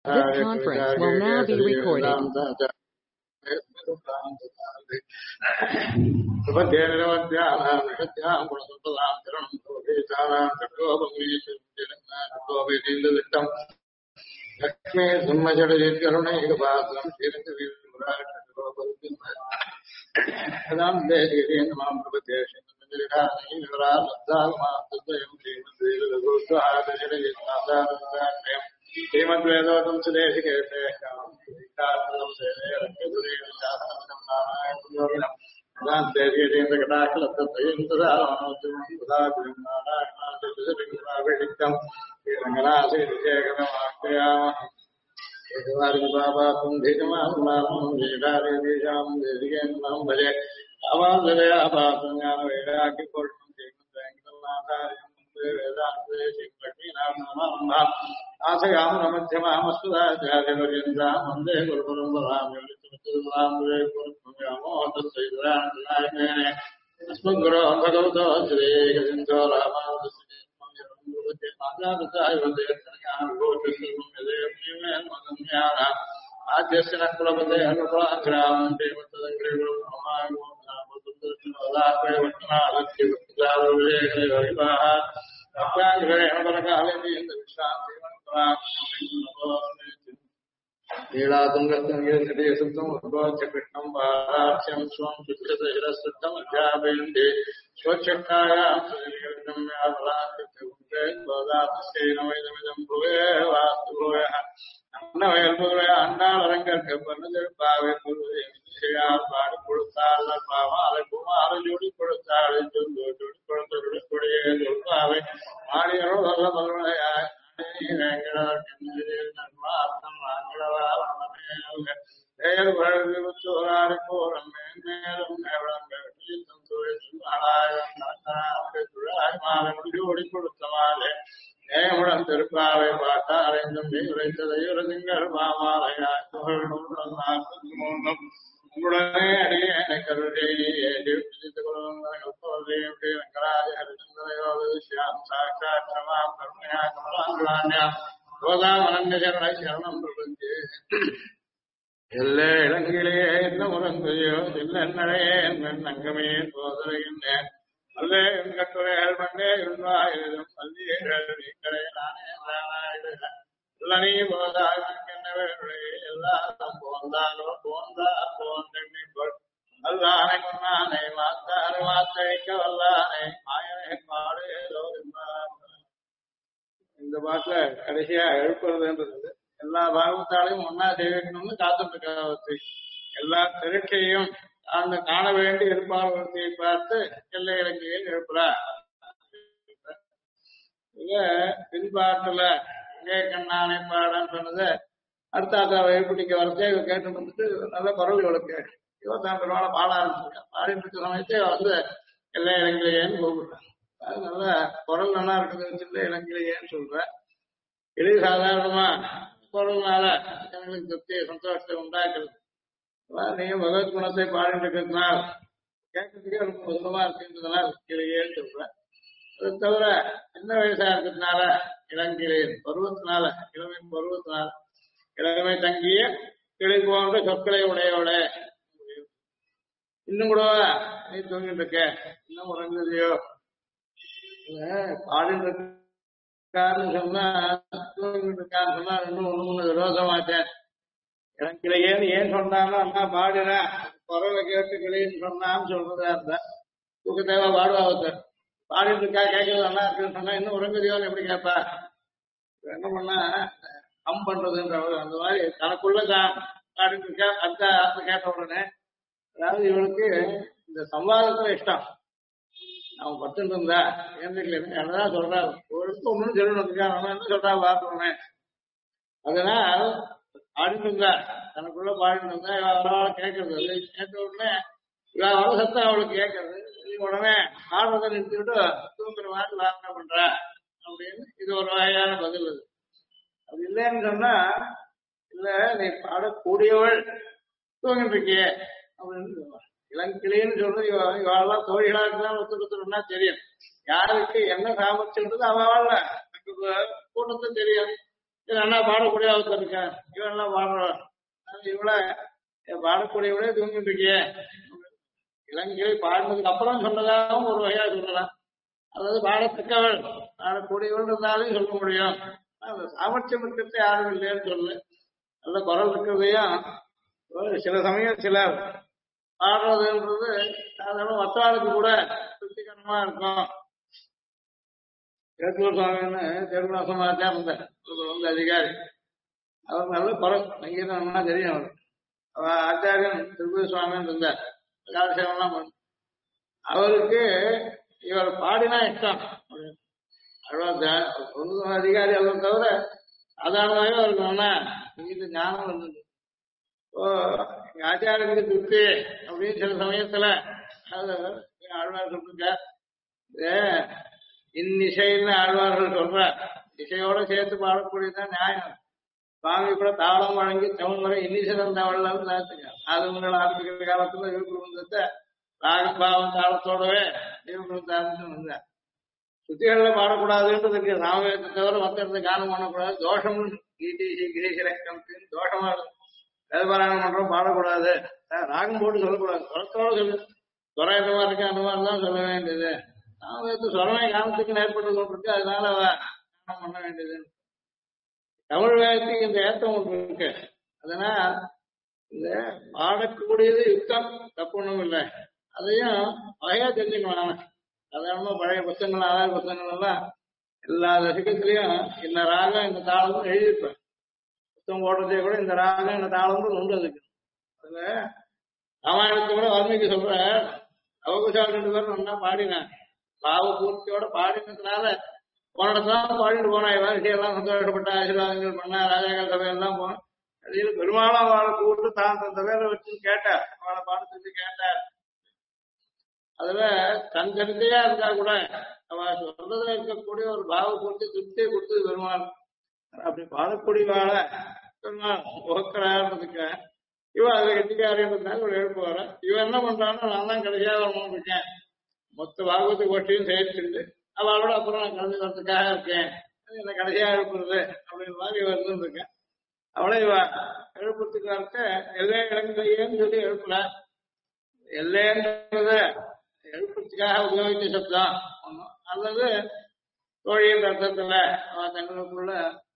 This conference will now be recorded. Lakshmi சிம்மஜடேகருணைகபாசம் श्रीमद्वेदोतम सुदेशिकेते वंदे गुरुगुरो भगवतो श्रीगो आद्यस्य कुलपते कृष्णं पाराख्यं स्वं चित्रशिरस्वत्तम अध्यापयन्ति स्वच्छक्तायां श्रीगुरुदातस्यैनमिदं भुवे वास्तु भूयः अन्नवयल्भुवे अन्नालरङ्गर्कपन्नजपावे பாடு கொடுத்தாள் பாவாலை குமார ஜோடி கொடுத்தாள் ஜோடி கொடுத்த கொடியே சொல்வாவை மாடியோ நல்ல மல்லையாய் ஜோடி கொடுத்தமாலே நேமுடன் திருப்பாவை பாட்டாரைந்தும் உரைத்ததையுறதிங்கள் மாமாலையாய் உடனே அடியேனை கருடைய ஹரிச்சந்திரயோகம் சாட்சாத் கருணையா கமலாங்குலான்யாம் கோதாமனந்த சரணை சரணம் பிரபஞ்சே எல்லே இளங்கிலேயே என்ன முரங்கையோ இல்லையே நங்கமே சோதரையின்னேன் அல்லே கட்டுரைகள் பண்ணே இருந்தாயும் பள்ளியேகள் நீங்களே நானே நீ போதாக எல்லாரும் போந்தாலோ போந்தா போந்தெண்ணி அல்லானை கொண்டானை மாத்தாறு மாத்தழிக்க வல்லானை ஆயனை பாடேதோ இந்த பாட்டுல கடைசியா எழுப்புறதுன்றது எல்லா பாகவத்தாலையும் ஒன்னா செய்யணும்னு காத்துட்டு எல்லா திருக்கையும் காண வேண்டி இருப்பாளத்தை பார்த்து எல்லை இலங்கையில் எழுப்புறா. இத பின்பாட்டுல கண்ணானை பாடன்னு சொன்னது அடுத்தாத்தாவை எழுப்பிடிக்க வரச்சே இவ கேட்டு வந்துட்டு நல்ல குரல் இவளுக்கு 23 நாள பாட ஆரம்பிச்சிருக்கேன். பாடிட்டு இருக்க சமயத்தே வந்து எல்லை இலங்கையேன்னு கூப்பிடுறேன். அது நல்ல குரல் நல்லா இருக்குது வச்சுட்டு இலங்கையேன்னு சொல்றேன். இது சாதாரணமா குரல்னால எங்களுக்கு திருப்தி சந்தோஷத்தை உண்டாக்குறது. நீங்க பகவத் குணத்தை பாடிட்டு இருக்கிறதுனால கேட்கறதுக்கே ரொம்ப சுலமா இருக்குன்றதுனால கிளையேன்னு சொல்றேன். அது தவிர சின்ன வயசா இருக்கிறதுனால இளங்கிளையன் பருவத்தினால இளமையின் பருவத்தினால இளமை தங்கிய கிளை போன்ற சொற்களை உடையவள இன்னும் கூட நீ தூங்கிட்டு இருக்க இன்னும் உறங்குதையோ பாடிட்டு இருக்கான்னு சொன்னா தூங்கிட்டு இருக்கான்னு சொன்னா இன்னும் ஒண்ணு விரோதமாட்டேன். இளங்கிளையேன்னு ஏன் சொன்னாலும் அம்மா பாடுறேன் குரலை கேட்டு கிளைன்னு சொன்னான்னு சொல்றதா இருந்தா தூக்க தேவை பாடுவா ஒருத்தர் பாடிட்டு இருக்கா கேட்கறது நல்லா இருக்குன்னு சொன்னா இன்னும் உறங்குதியோன்னு எப்படி கேட்பா? என்ன பண்ணா கம் பண்றதுன்ற அந்த மாதிரி தனக்குள்ள தான் பாடிட்டு இருக்கா அடுத்த கேட்ட உடனே அதாவது இவளுக்கு இந்த சம்வாதத்துல இஷ்டம். அவன் பத்துட்டு இருந்தா ஏந்திரிக்கல என்னதான் சொல்றா ஒரு ஒண்ணும் சொல்லணும் என்ன சொல்றா பார்க்கணுமே. அதனால் பாடிட்டு இருந்தா தனக்குள்ள பாடிட்டு இருந்தா அவரால் கேட்கறது கேட்ட உடனே இவ வர சத்தம் அவளுக்கு கேட்கறது. உடனே ஆடுறதை நிறுத்திவிட்டு தூங்குற மாதிரி வார்த்தை பண்ற அப்படின்னு இது ஒரு வகையான பதில். அது அது இல்லைன்னு சொன்னா இல்ல நீ பாடக்கூடியவள் தூங்கிட்டு இருக்கிய அப்படின்னு சொல்லுவான். இளங்கிளின்னு சொல்றது இவாளெல்லாம் தோழிகளா இருக்குதான் ஒத்துக்கொத்துனா தெரியும். யாருக்கு என்ன சாமர்த்தியன்றது அவள் கூட்டத்தை தெரியும். இது நல்லா பாடக்கூடிய ஒருத்தர் இருக்கா, இவன் எல்லாம் பாடுறான், இவள பாடக்கூடியவளே தூங்கிட்டு இருக்கியே. இளங்கிளை பாடினதுக்கு அப்புறம் சொன்னதாகவும் ஒரு வகையா சொல்லலாம். அதாவது பாடத்தக்கவள் பாடக்கூடியவள் இருந்தாலும் சொல்ல முடியும். அந்த சாமர்த்தியம் இருக்கிறது யாரும் இல்லைன்னு சொல்லு. நல்ல குரல் இருக்கிறதையும் சில சமயம் சிலர் பாடுறதுன்றது சாதாரண மற்றவாளுக்கு கூட திருப்திகரமா இருக்கும். கேட்கூர் சுவாமின்னு திருநாசமாச்சா இருந்தார், வந்து அதிகாரி. அவர் நல்ல குரல் சங்கீதம்னா தெரியும். அவர் ஆச்சாரியன் திருப்பதி சுவாமின்னு இருந்தார், காலசேவம்லாம் பண்ண. அவருக்கு இவர் பாடினா இஷ்டம். அதிகாரி அவர் தவிர சாதாரணமாகவே அவருக்கு நல்லா சங்கீத ஞானம் இருந்தது. எங்க ஆச்சாரியனுக்கு திருப்தி அப்படின்னு சில சமயத்துல ஆழ்வார் சொல்லுங்க, இன்னிசைன்னு ஆழ்வார்கள் சொல்ற இசையோட சேர்த்து பாடக்கூடியதான் நியாயம். சுவாமி கூட தாளம் வழங்கி தமிழ் முறை இன்னிசைதான் தமிழ்லாம் ஆளுங்கள் ஆரம்பிக்கிற காலத்துல விழுப்புரத்தை ராகபாவம் தாளத்தோடவே விழுப்புரம் வந்தார். சுத்திகள்ல பாடக்கூடாதுன்றதுக்கு ராமவேதத்தை தவிர மற்ற இடத்துல கானம் பண்ணக்கூடாது, தோஷம் கிரீசரத்தின் தோஷமா இருக்கு. வேதபாராயணம் பண்றோம் பாடக்கூடாது, ராகம் போட்டு சொல்லக்கூடாது, சொரத்தோட சொல்லு. சொரம் இந்த மாதிரி இருக்கு அந்த மாதிரி தான் சொல்ல வேண்டியது. ராமவேதத்து சொரமே காலத்துக்கு ஏற்பட்டு கொண்டிருக்கு, அதனால கானம் பண்ண வேண்டியது. தமிழ் வேதத்துக்கு இந்த ஏற்றம் ஒன்று இருக்கு. அதனால் இந்த பாடக்கூடியது யுத்தம் தப்பு ஒண்ணும் இல்லை, அதையும் வகையா தெரிஞ்சுக்கணும். சாதாரணமா பழைய புத்தகங்கள் ஆதார புத்தகங்கள் எல்லாம் எல்லா தசகத்திலையும் இந்த ராகம் இந்த தாளமும் எழுதியிருப்பேன். புத்தகம் போடுறதே கூட இந்த ராகம் இந்த தாளமும் உண்டு. அதுக்கு அதுல ராமாயணத்தை கூட வால்மீகி சொல்ற அவகுசால் 2 பேரும் நல்லா பாடினேன். பாவ பூர்த்தியோட பாடினதுனால போன இடத்துல பாடிட்டு போனா விஷயம்லாம் சந்தோஷப்பட்ட ஆசீர்வாதங்கள் பண்ண ராஜாக்கள் சபையெல்லாம் போனோம். அதில் பெரும்பாலும் அவளை கூப்பிட்டு தான் தந்த பேரை வச்சு கேட்டார், அவளை பாட சொல்லி கேட்டார். அதுல தன் கருத்தையா இருந்தா கூட அவ சொல்றதுல இருக்கக்கூடிய ஒரு பாவ பூர்த்தி திருப்தியை கொடுத்தது பெருமாள். அப்படி பாடக்கூடிய வாழ பெருமாள் உகக்கிறான்றதுக்கு இவன் அதை கட்டிக்காரின்றதுனால ஒரு எழுப்பு வர. இவன் என்ன பண்றான்னு நான் தான் கடைசியா வரணும்னு இருக்கேன், மொத்த பாகவத்து கோஷ்டியும் சேர்த்துட்டு அவளோட அப்புறம் நான் கலந்து வரதுக்காக இருக்கேன், என்ன கடைசியா எழுப்புறது அப்படின்ற மாதிரி இவன் இருந்துருக்கேன். அவளை இவ எழுப்புறதுக்கு இருக்க எல்லை இளங்கையேன்னு சொல்லி எழுப்பல. எல்லைன்றத எழுப்புறதுக்காக உபயோகித்த சப்தம் அல்லது தோழியின் அர்த்தத்துல அவன் தங்களுக்குள்ள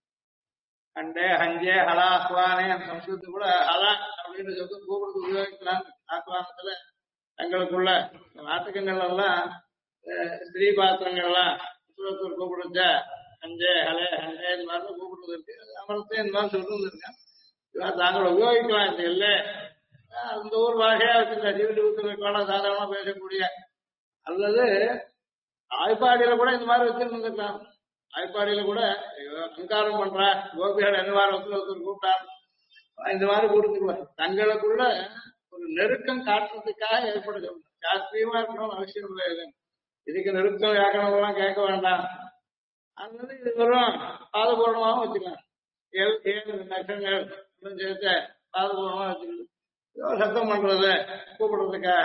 அண்டே ஹஞ்சே ஹலா ஆக்குவானே அந்த சம்ஸ்கிருத்து கூட ஹலா அப்படின்னு சொல்லி கூப்பிடுறது உபயோகிக்கலாம். ஆக்குவானத்துல தங்களுக்குள்ள நாட்டுக்கங்கள் எல்லாம் ஸ்திரீ பாத்திரங்கள்லாம் கூப்பிடுச்ச ஹஞ்சே ஹலே ஹண்டே இந்த மாதிரி கூப்பிடுறது இருக்கு. அமரத்தை இந்த மாதிரி சொல்றது இருக்கேன். இவன் தாங்கள் உபயோகிக்கலாம். இந்த இல்லை அந்த ஊர் பாஷையா வச்சிருக்க ஜீவிட்டு சாதாரணமா பேசக்கூடிய அல்லது ஆய்ப்பாடியில கூட இந்த மாதிரி வச்சிருந்துருக்கலாம். ஆய்ப்பாடியில கூட அங்காரம் பண்ற கோபிகள் என்ன மாதிரி ஒருத்தர் கூப்பிட்டார் இந்த மாதிரி கூப்பிட்டுக்குவார். தங்களுக்குள்ள ஒரு நெருக்கம் காட்டுறதுக்காக ஏற்படுது. சாஸ்திரியமா இருக்கணும்னு அவசியம் இல்லை. இதுக்கு நெருக்கம் வியாக்கணம் கேட்க வேண்டாம். அதனால இது வெறும் பாதபூர்ணமாகவும் வச்சுக்கலாம். 7 லட்சங்கள் சேர்த்து பாதபூர்ணமா வச்சுக்கலாம். சத்தம் பண்றது கூப்பிடுறதுக்காக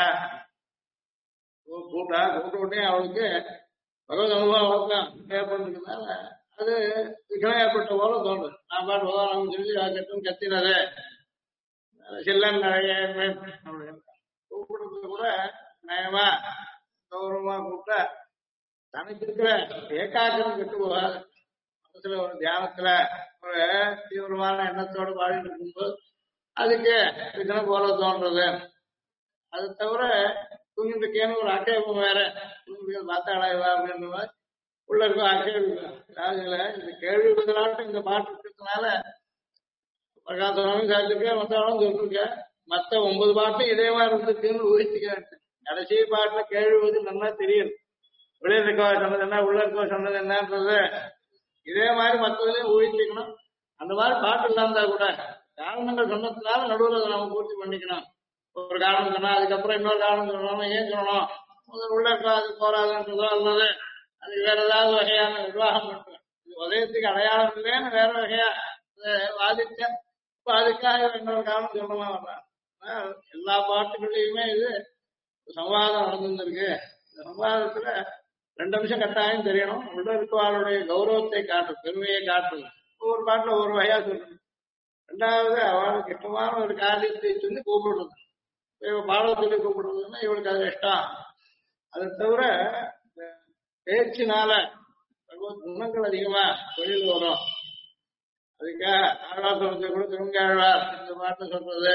கூப்பிட்ட உடனே அவளுக்கு பகவத் அனுபவம் வழக்கம் ஏற்படுறதுனால அது விக்ரம் ஏற்பட்ட போல தோன்றுது. நான் பாட்டு உதாரணம் சொல்லி கட்டும் கத்தினது சில்லன் நிறைய கூப்பிடுறது கூட நயமா கௌரவமா கூப்பிட்டா தனக்கு இருக்கிற ஏகாக்கிரம் கெட்டு போகாது. மனசுல ஒரு தியானத்துல ஒரு தீவிரமான எண்ணத்தோடு பாடிட்டு இருக்கும்போது அதுக்கு இதனை போல தோன்றது. அது தவிர தூங்கிட்டுக்கேன்னு ஒரு ஆட்சேபம் வேற பார்த்தாளா அப்படின்ற மாதிரி உள்ள இருக்கும் ஆட்சேபம். ராஜுல இந்த கேள்வி பதிலாட்டம் இந்த பாட்டு இருக்கிறதுனால பிரகாசமாவே சாதிச்சிருக்க, மற்றாலும் சொல்லிருக்க. மற்ற 9 பாட்டும் இதே மாதிரி இருந்துச்சுன்னு ஊகிச்சுக்க. கடைசி பாட்டுல கேள்வி பதில் நல்லா தெரியுது. வெளியே இருக்கவா சொன்னது என்ன, உள்ள இருக்கவா சொன்னது என்னன்றது இதே மாதிரி மற்றதுலயும் ஊகிச்சுக்கணும். அந்த மாதிரி பாட்டு இல்லாம கூட காரணங்கள் சொன்னதுனால நடுவில் அதை நம்ம பூர்த்தி பண்ணிக்கணும். ஒரு காரணம் சொன்னா அதுக்கப்புறம் இன்னொரு காரணம் சொல்லணும். ஏன் சொல்லணும், உள்ள இருக்கா அது போராதுன்றதோ அல்லது அதுக்கு வேற ஏதாவது வகையான நிர்வாகம் பண்றேன். உதயத்துக்கு அடையாளம் இல்லைன்னு வேற வகையா வாதிச்ச அதுக்காக இன்னொரு காரணம் சொல்லணுமா வர்றான். எல்லா பாட்டுகள்லயுமே இது சம்வாதம் நடந்துருக்கு. இந்த சம்வாதத்துல 2 நிமிஷம் கட்டாயம் தெரியணும். உள்ள இருக்கவாளுடைய கௌரவத்தை காட்டும், பெருமையை காட்டும். ஒவ்வொரு பாட்டுல ஒவ்வொரு வகையா சொல்லணும். ரெண்டாவது அவளுக்கு இஷ்டமான ஒரு காரியத்தை சொல்லி கூப்பிடுறது. இவ பாட சொல்லி கூப்பிடுறதுன்னா இவளுக்கு அது இஷ்டம். அதை தவிர இந்த பேச்சினால பகவத் குணங்கள் அதிகமா வெளியில் வரும். அதுக்காக ஆழ்வாசனத்தை கூட திருங்காழ்வார் இந்த பாட்டு சொல்றது,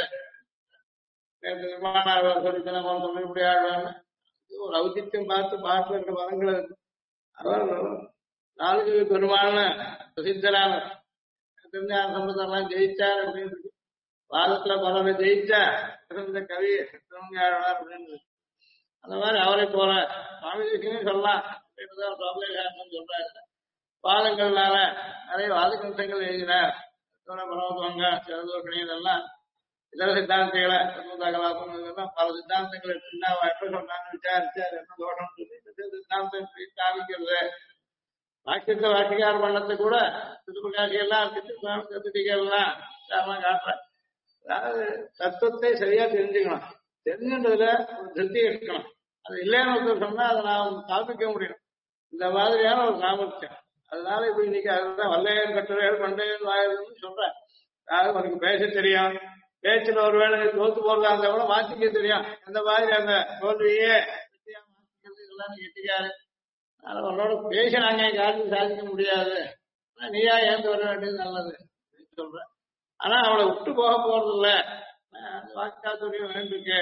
திருமானாழ்வார் சொல்லி நம்ம சொல்லி ஆழ்வார்னு ஒரு ஔதித்யம் பார்த்து பாட்டுல இருக்கிற பதங்கள் இருக்கு. அவர் நான்கு பெருமாள்னு பிரசித்தரான திருஞான சம்பந்தம்லாம் ஜெயிச்சார் அப்படின்னு இருக்கு. வாதத்துல பலரை ஜெயிச்சா சிறந்த கவி திருங்காழ்வார் அப்படின்னு. அந்த மாதிரி அவரை போல சுவாமி தேசிகனே சொல்லலாம் அப்படின்றதான் சுவாமிகாசன் சொல்றாரு. வாதங்கள்னால நிறைய வாத கிரந்தங்கள் எழுதினார். பரவத்வங்க சிறந்தோக்கணி இதெல்லாம் இதர சித்தாந்திகளை கலாபம் இதெல்லாம் பல சித்தாந்தங்களை எப்ப சொன்னாங்க விசாரிச்சார் என்ன தோஷம் சொல்லி சித்தாந்தம் காமிக்கிறது. வாக்கியத்தை வாக்கியார் பண்ணத்தை கூட திருப்பிகாசியெல்லாம் கத்துட்டிகள்லாம் காட்டுற. அதாவது தத்துவத்தை சரியா தெரிஞ்சுக்கணும். தெரிஞ்சுன்றதுல ஒரு திருப்தி இருக்கணும். அது இல்லைன்னு ஒருத்தர் சொன்னா அதை நாம் காப்பிக்க முடியும். இந்த மாதிரியான ஒரு சாமர்த்தியம். அதனால இப்ப இன்னைக்கு அதுதான் வல்லையர் கட்டுரைகள் பண்டையர் வாயில்னு சொல்றேன். அதாவது உனக்கு பேச தெரியும், பேச்சுல ஒருவேளை தோத்து போறதா இருந்தா கூட மாத்திக்க தெரியும். அந்த மாதிரி அந்த தோல்வியே மாத்திக்கிறது இதெல்லாம் கெட்டிக்காரு. அதனால உன்னோட பேச நாங்க யாருக்கும் சாதிக்க முடியாது, நீயா ஏந்து வர வேண்டியது நல்லது சொல்றேன். ஆனா அவளை விட்டு போக போறது இல்ல. வாக்காத்துடைய வேண்டிருக்கு.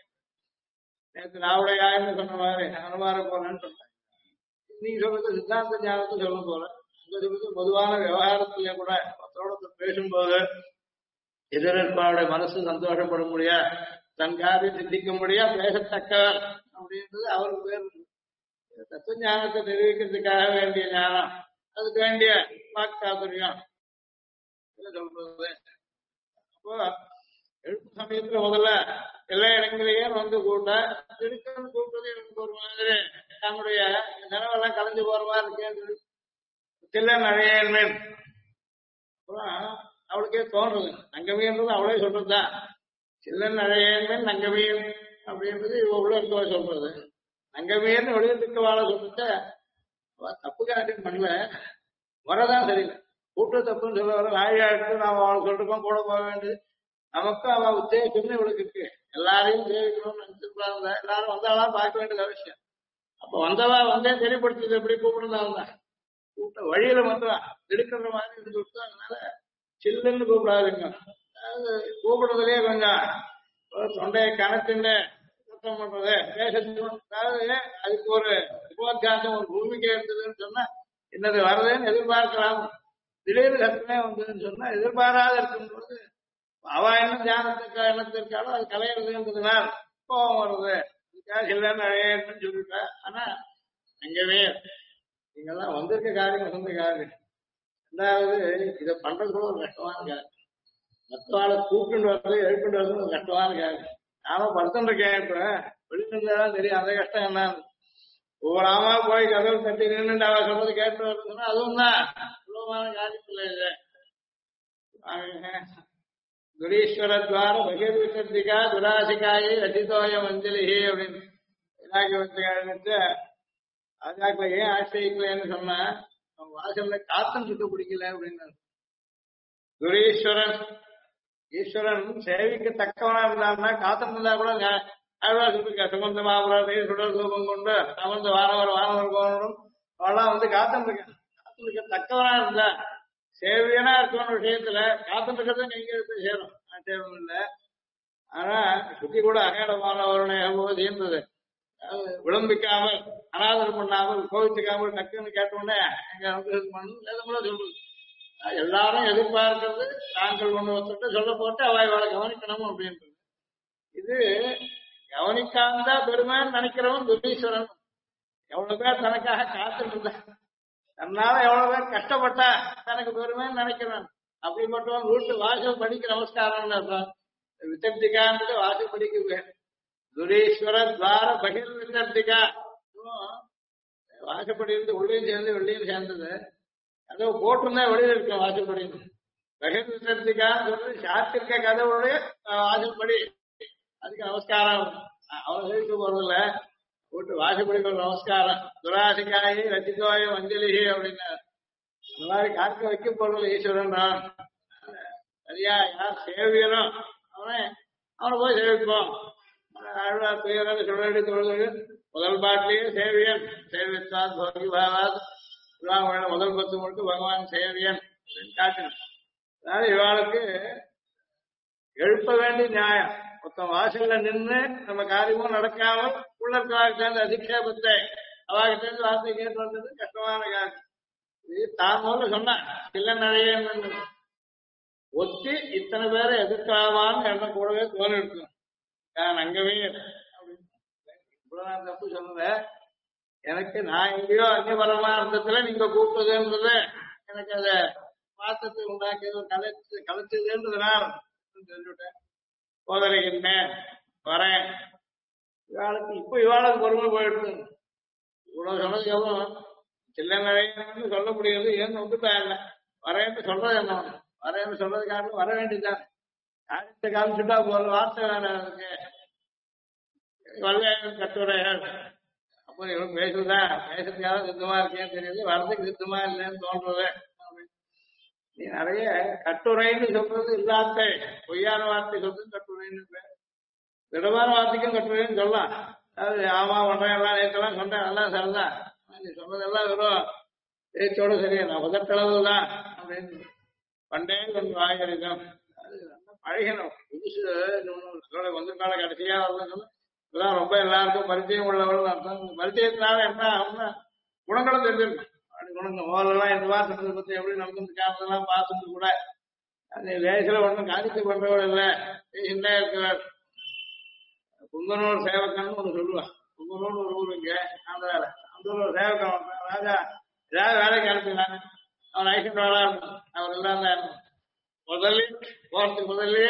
நேற்று நாவுடையான்னு சொன்ன மாதிரி அனுமார போறேன்னு சொன்னேன். நீங்க சொல்றது சித்தாந்த ஞானத்தை சொல்ல போறேன். அந்த சொல்றது பொதுவான விவகாரத்திலே கூட மற்றோட பேசும்போது எதிர்ப்பாளுடைய மனசு சந்தோஷப்பட முடியா, தன் காரியம் சித்திக்க முடியா பேசத்தக்கவர் அப்படின்றது அவருக்கு பேர். தத்துவ ஞானத்தை தெரிவிக்கிறதுக்காக வேண்டிய ஞானம், அதுக்கு வேண்டிய வாக்காத்துரியம் சொல்றது. அப்போ எழுப்பு சமயத்துல முதல்ல எல்லா இடங்களையும் வந்து கூட்ட திருக்கணும் கூப்பிட்டது எனக்கு ஒரு மாதிரி நம்முடைய நிலவெல்லாம் கலைஞ்சு போற மாதிரி இருக்கேன். சில நிறைய அப்புறம் அவளுக்கே தோன்றது நங்கமீன்றது அவளே சொல்றதுதான். சில்லன் அழையன்மேல் நங்கமீன் அப்படின்றது இவ உள்ள இருக்கவ சொல்றது. நங்கமீன் வெளியில் இருக்கவாள சொல்லிட்டு தப்பு காரியம் பண்ணல, வரதான் சரியில்லை. கூட்டு தப்புன்னு சொல்ல வர நாழியா எடுத்து நாம அவளை சொல்லிருக்கோம் கூட போக வேண்டியது. நமக்கும் அவ உத்தேசம்னு இவளுக்கு இருக்கு. எல்லாரையும் சேவிக்கணும்னு நினைச்சிருப்பாங்க. எல்லாரும் வந்தாலாம் பார்க்க வேண்டியது அவசியம். அப்ப வந்தவா வந்தே தெளிப்படுத்துது எப்படி கூப்பிடுறதா கூப்பிட்ட வழியில வந்துவா எடுக்கிற மாதிரி இருந்து விட்டு அதனால சில்லுன்னு கூப்பிடாதுங்க. அதாவது கூப்பிடுறதுலயே கொஞ்சம் தொண்டையை கணக்குன்னு சுத்தம் பண்றது பேசணும். அதாவது அதுக்கு ஒரு உபோத்காசம் ஒரு பூமிக்கை இருந்ததுன்னு சொன்னா என்னது வருதுன்னு எதிர்பார்க்கலாம். திடீர்னு சத்தமே வந்ததுன்னு சொன்னா எதிர்பாராத இருக்கும்போது அவ என்ன தியானத்துக்கு எண்ணத்திற்காலும் அது கலையிறதுன்றதுனால கோபம் வருது. அதுக்காக இல்லைன்னு அழையன்னு சொல்லிட்டா. ஆனா அங்கவே நீங்கெல்லாம் வந்திருக்க காரியம் சொந்த காரியம். ரெண்டாவது இதை பண்றது கூட ஒரு கஷ்டமான காரியம். மற்றவாளை கூப்பிட்டு வர்றது எழுப்பிட்டு வர்றது ஒரு கஷ்டமான காரியம். நானும் படுத்துட்டு இருக்கேன். இப்ப வெளியிருந்தாதான் தெரியும் அந்த கஷ்டம் என்னன்னு. ஒவ்வொரு ஆமா போய் கதவு தட்டி நின்று அவ சொல்றது கேட்டு வருதுன்னா அதுவும் தான் சுலபமான காரியம் இல்லை. இது துரீஸ்வரத்வார பகிர்விசத்திகா துராசிகாயி ரஜிதோயம் அஞ்சலி அப்படின்னு ராஜாக்களை ஏன் ஆசிரியக்கலன்னு சொன்னா வாசல்ல காத்தம் சுத்த பிடிக்கல அப்படின்னு. துரீஸ்வரன் ஈஸ்வரன் சேவிக்க தக்கவனா இருந்தாருன்னா காத்தம் இருந்தா கூட சொல்லிருக்க சுமந்த மாபுரம் சுடர் தூபம் கொண்டு அமர்ந்த வானவர் கோணும் அவெல்லாம் வந்து காத்தம் இருக்க. காத்தம் இருக்க தக்கவனா இருந்தா சேவியனா இருக்கணும் விஷயத்துல காத்தம் இருக்கிறத நீங்க சேரும் சேரும் இல்லை. ஆனா சுத்தி கூட அகேடமானவருடைய போதின்றது விளம்பிக்காமல் அனாதரம் பண்ணாமல் கோவிச்சுக்காமல் டக்குன்னு கேட்டோடனே எங்க கூட சொல்றது. எல்லாரும் எதிர்பார்க்கிறது தாங்கள் ஒண்ணு ஒருத்தர் சொல்ல போட்டு அவளை கவனிக்கணும் அப்படின்றது. இது கவனிக்காமதான் பெருமைன்னு நினைக்கிறவன் துரீஸ்வரன். எவ்வளவு பேர் தனக்காக காத்துட்டு இருந்தா, தன்னால எவ்வளவு பேர் கஷ்டப்பட்டா தனக்கு பெருமைன்னு நினைக்கிறான். அப்படிப்பட்டவன் வீட்டு வாசல் படிக்க நமஸ்காரம்னு அர்த்தம். வித்தர்த்திகான்றது வாசல் படிக்க துரீஸ்வர துவார பகிர் வித்தர்த்திகா வாசப்படி இருந்து உள்ளேயும் சேர்ந்து வெளியும் சேர்ந்தது. கதவு போட்டிருந்தா வெளியில இருக்க வாசல்படி பகிர் வித்தர்த்திகான்னு சொல்றது சாத்திருக்க கதவுடைய வாசல்படி. அதுக்கு நமஸ்காரம் அவன் சேர்க்க போறதில்ல. வீட்டு வாசப்படி நமஸ்காரம். துராசிகாயி ரஜிதோயம் அஞ்சலி அப்படின்னா இந்த மாதிரி காக்க வைக்க போறது ஈஸ்வரன் தான். சரியா யார் சேவியனோ அவனை போய் சேவிப்போம். ஆழ்வார் துயராக சொல்ல தொழுது முதல் பாட்டிலேயே சேவியன் சேவித்தாத் பகி பாவாத் முதல் பத்து மட்டும் பகவான் சேவியன் காட்டணும். அதாவது இவாளுக்கு எழுப்ப வேண்டிய நியாயம் மொத்தம் வாசல்ல நின்று நம்ம காரியமும் நடக்காமல் உள்ளக்காக சேர்ந்த அதிக்ஷேபத்தை அவாக சேர்ந்து வார்த்தை கேட்டு வந்தது கஷ்டமான காரியம். இது தான் முதல்ல சொன்னான் இல்ல நிறைய ஒத்தி இத்தனை பேரை எதிர்க்காமான்னு என்ன கூடவே தோணி இருக்கணும். நான் அங்கவே இவ்வளவு தப்பு சொல்லுங்க. எனக்கு நான் எங்கேயோ அங்கே பரமார்த்தத்துல நீங்க கூப்பிட்டதுன்றது எனக்கு அத மாற்றத்தை உண்டாக்கியது கலைச்சதுன்றதுனால தெரிஞ்சுட்டேன். போதலைகின்றேன் வரேன். இவாளுக்கு இப்ப இவாளுக்கு பொறுமை போயிடுது. இவ்வளவு சொன்னதுக்கு எவ்வளவு சில்ல நிறைய சொல்ல முடியாது. ஏன்னு ஒத்துட்டா இல்லை வரேன்னு சொல்றது என்ன வரேன்னு சொல்றதுக்காக வர வேண்டியதுதான். காரியத்தை காமிச்சுட்டா போல வார்த்தை வேணும் அதுக்கு வல்லையன் கட்டுரைகள். அப்போ இவனுக்கு பேசுறதுதான் பேசுறதுக்காக சித்தமா இருக்கேன்னு தெரியுது வர்றதுக்கு சித்தமா இல்லைன்னு தோன்றது. நீ நிறைய கட்டுரைன்னு சொல்றது இல்லாத பொய்யான வார்த்தை சொல்றது கட்டுரைன்னு திடமான வார்த்தைக்கும் கட்டுரைன்னு சொல்லலாம். அதாவது ஆமா பண்றேன் எல்லாம் நேற்றெல்லாம் சொன்னேன் எல்லாம் சரிதான். நீ சொன்னதெல்லாம் வெறும் பேச்சோட சரியா நான் முதற்களவுதான் அப்படின்னு பண்டே கொஞ்சம் வாய்கரிதான். அது நல்லா பழகணும். புதுசு வந்திருக்கால கடைசியா வரணும். இதெல்லாம் ரொம்ப எல்லாருக்கும் பரிச்சயம் உள்ளவர்கள் அர்த்தம். பரிச்சயத்தினால என்ன ஆகும்னா குணங்களும் தெரிஞ்சிருக்கும். அப்படி குணங்கள் முதல்லாம் இந்த வாசத்தை பத்தி எப்படி நடந்துருக்காங்கலாம் பார்த்துட்டு கூட அந்த லேசில ஒன்றும் காரியத்தை பண்றவர்கள் இல்லை பேசிட்டே இருக்கிறார். குங்கனூர் சேவக்கன்னு ஒன்று சொல்லுவான். குங்கனூர் ஒரு ஊர் இங்க ஆந்திரால அந்த ஒரு சேவக்கம் ராஜா ஏதாவது வேலைக்கு அனுப்பினாங்க. அவன் ஐசன் வேலை அவர் இல்லாம முதல்ல போறதுக்கு முதல்லயே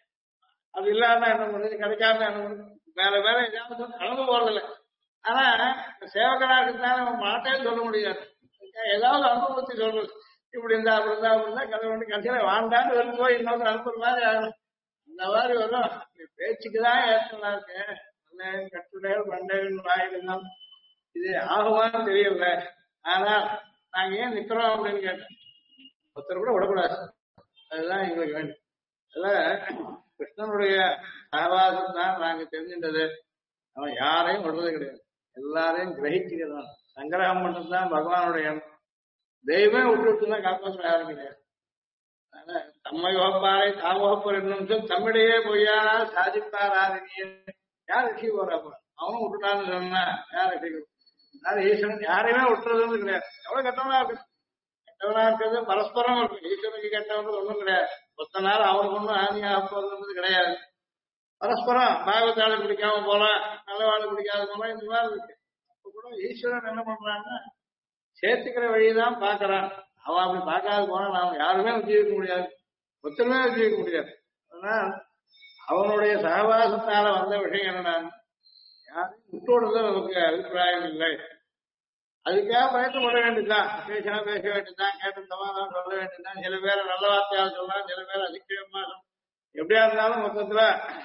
அது இல்லாம என்ன பண்ணுறது கிடைக்காம என்ன பண்ணுறது வேற வேற ஏதாவது கலந்து போறதில்லை. ஆனா சேவகனா இருந்தாலும் அவன் மாட்டேன்னு சொல்ல முடியாது. ஏதாவது அனுபவத்தை சொல்றது இப்படி இருந்தா அப்படி இருந்தா அப்படின்னா கதை பண்ணி கடைசியில வாழ்ந்தான்னு வரும் போய் இன்னொரு அனுப்புற மாதிரி ஆகணும். அந்த மாதிரி வரும். பேச்சுக்குதான் ஏற்றலா இருக்கு. கட்டுரைகள் பண்டைகள் வாயிலாம் இது ஆகுமான்னு தெரியல. ஆனா நாங்க ஏன் நிக்கிறோம் அப்படின்னு கேட்டேன். ஒருத்தர் கூட விடக்கூடாது. அதுதான் எங்களுக்கு வேண்டும். அதில் கிருஷ்ணனுடைய சகவாசம் தான் நாங்க தெரிஞ்சின்றது. அவன் யாரையும் விடுறது கிடையாது. எல்லாரையும் கிரகிச்சுக்கிறான். சங்கிரகம் பண்ணதுதான் பகவானுடைய தெய்வமே விட்டுட்டுனா காப்பாற்ற யாரும் கிடையாது. அதனால தம்மை வகுப்பாரை தாம் வகுப்பர் என்னும் தம்மிடையே பொய்யானால் சாதிப்பாராதினிய யார் ரிஷி போறாப்ப அவனும் விட்டுட்டான்னு சொன்னா யார் ரிஷிகள். அதனால ஈஸ்வரன் யாரையுமே விட்டுறதுன்னு கிடையாது. எவ்வளவு கெட்டவனா இருக்கு. கெட்டவனா இருக்கிறது பரஸ்பரம் இருக்கு. ஈஸ்வரனுக்கு கெட்டவன் ஒன்றும் கிடையாது. மொத்த நேரம் அவனுக்கு ஒன்றும் ஆதியாக போறதுன்றது கிடையாது. பரஸ்பரம் பாகவத்தாளை பிடிக்காம போலாம் நல்ல வாழை பிடிக்காத போலாம் இந்த மாதிரி இருக்கு. இப்ப கூட ஈஸ்வரன் என்ன பண்றான்னா சேர்த்துக்கிற வழிதான் பாக்குறான். அவன் அப்படி பார்க்காத போனா நாம யாருமே ஜீவிக்க முடியாது. ஒத்துமே ஜீவிக்க முடியாது. அதனால் அவனுடைய சகவாசத்தால வந்த விஷயம் என்னன்னா யாரும் விட்டோடுறது நமக்கு அபிப்பிராயம் இல்லை. அதுக்காக பயன்பட வேண்டியதுதான். பேசினா பேச வேண்டியதுதான். கேட்ட சமாதானம் சொல்ல வேண்டியதுதான். சில பேரை நல்ல வார்த்தையால் சொல்லலாம், சில பேர் அதிகமா எப்படியா இருந்தாலும் மொத்தத்துல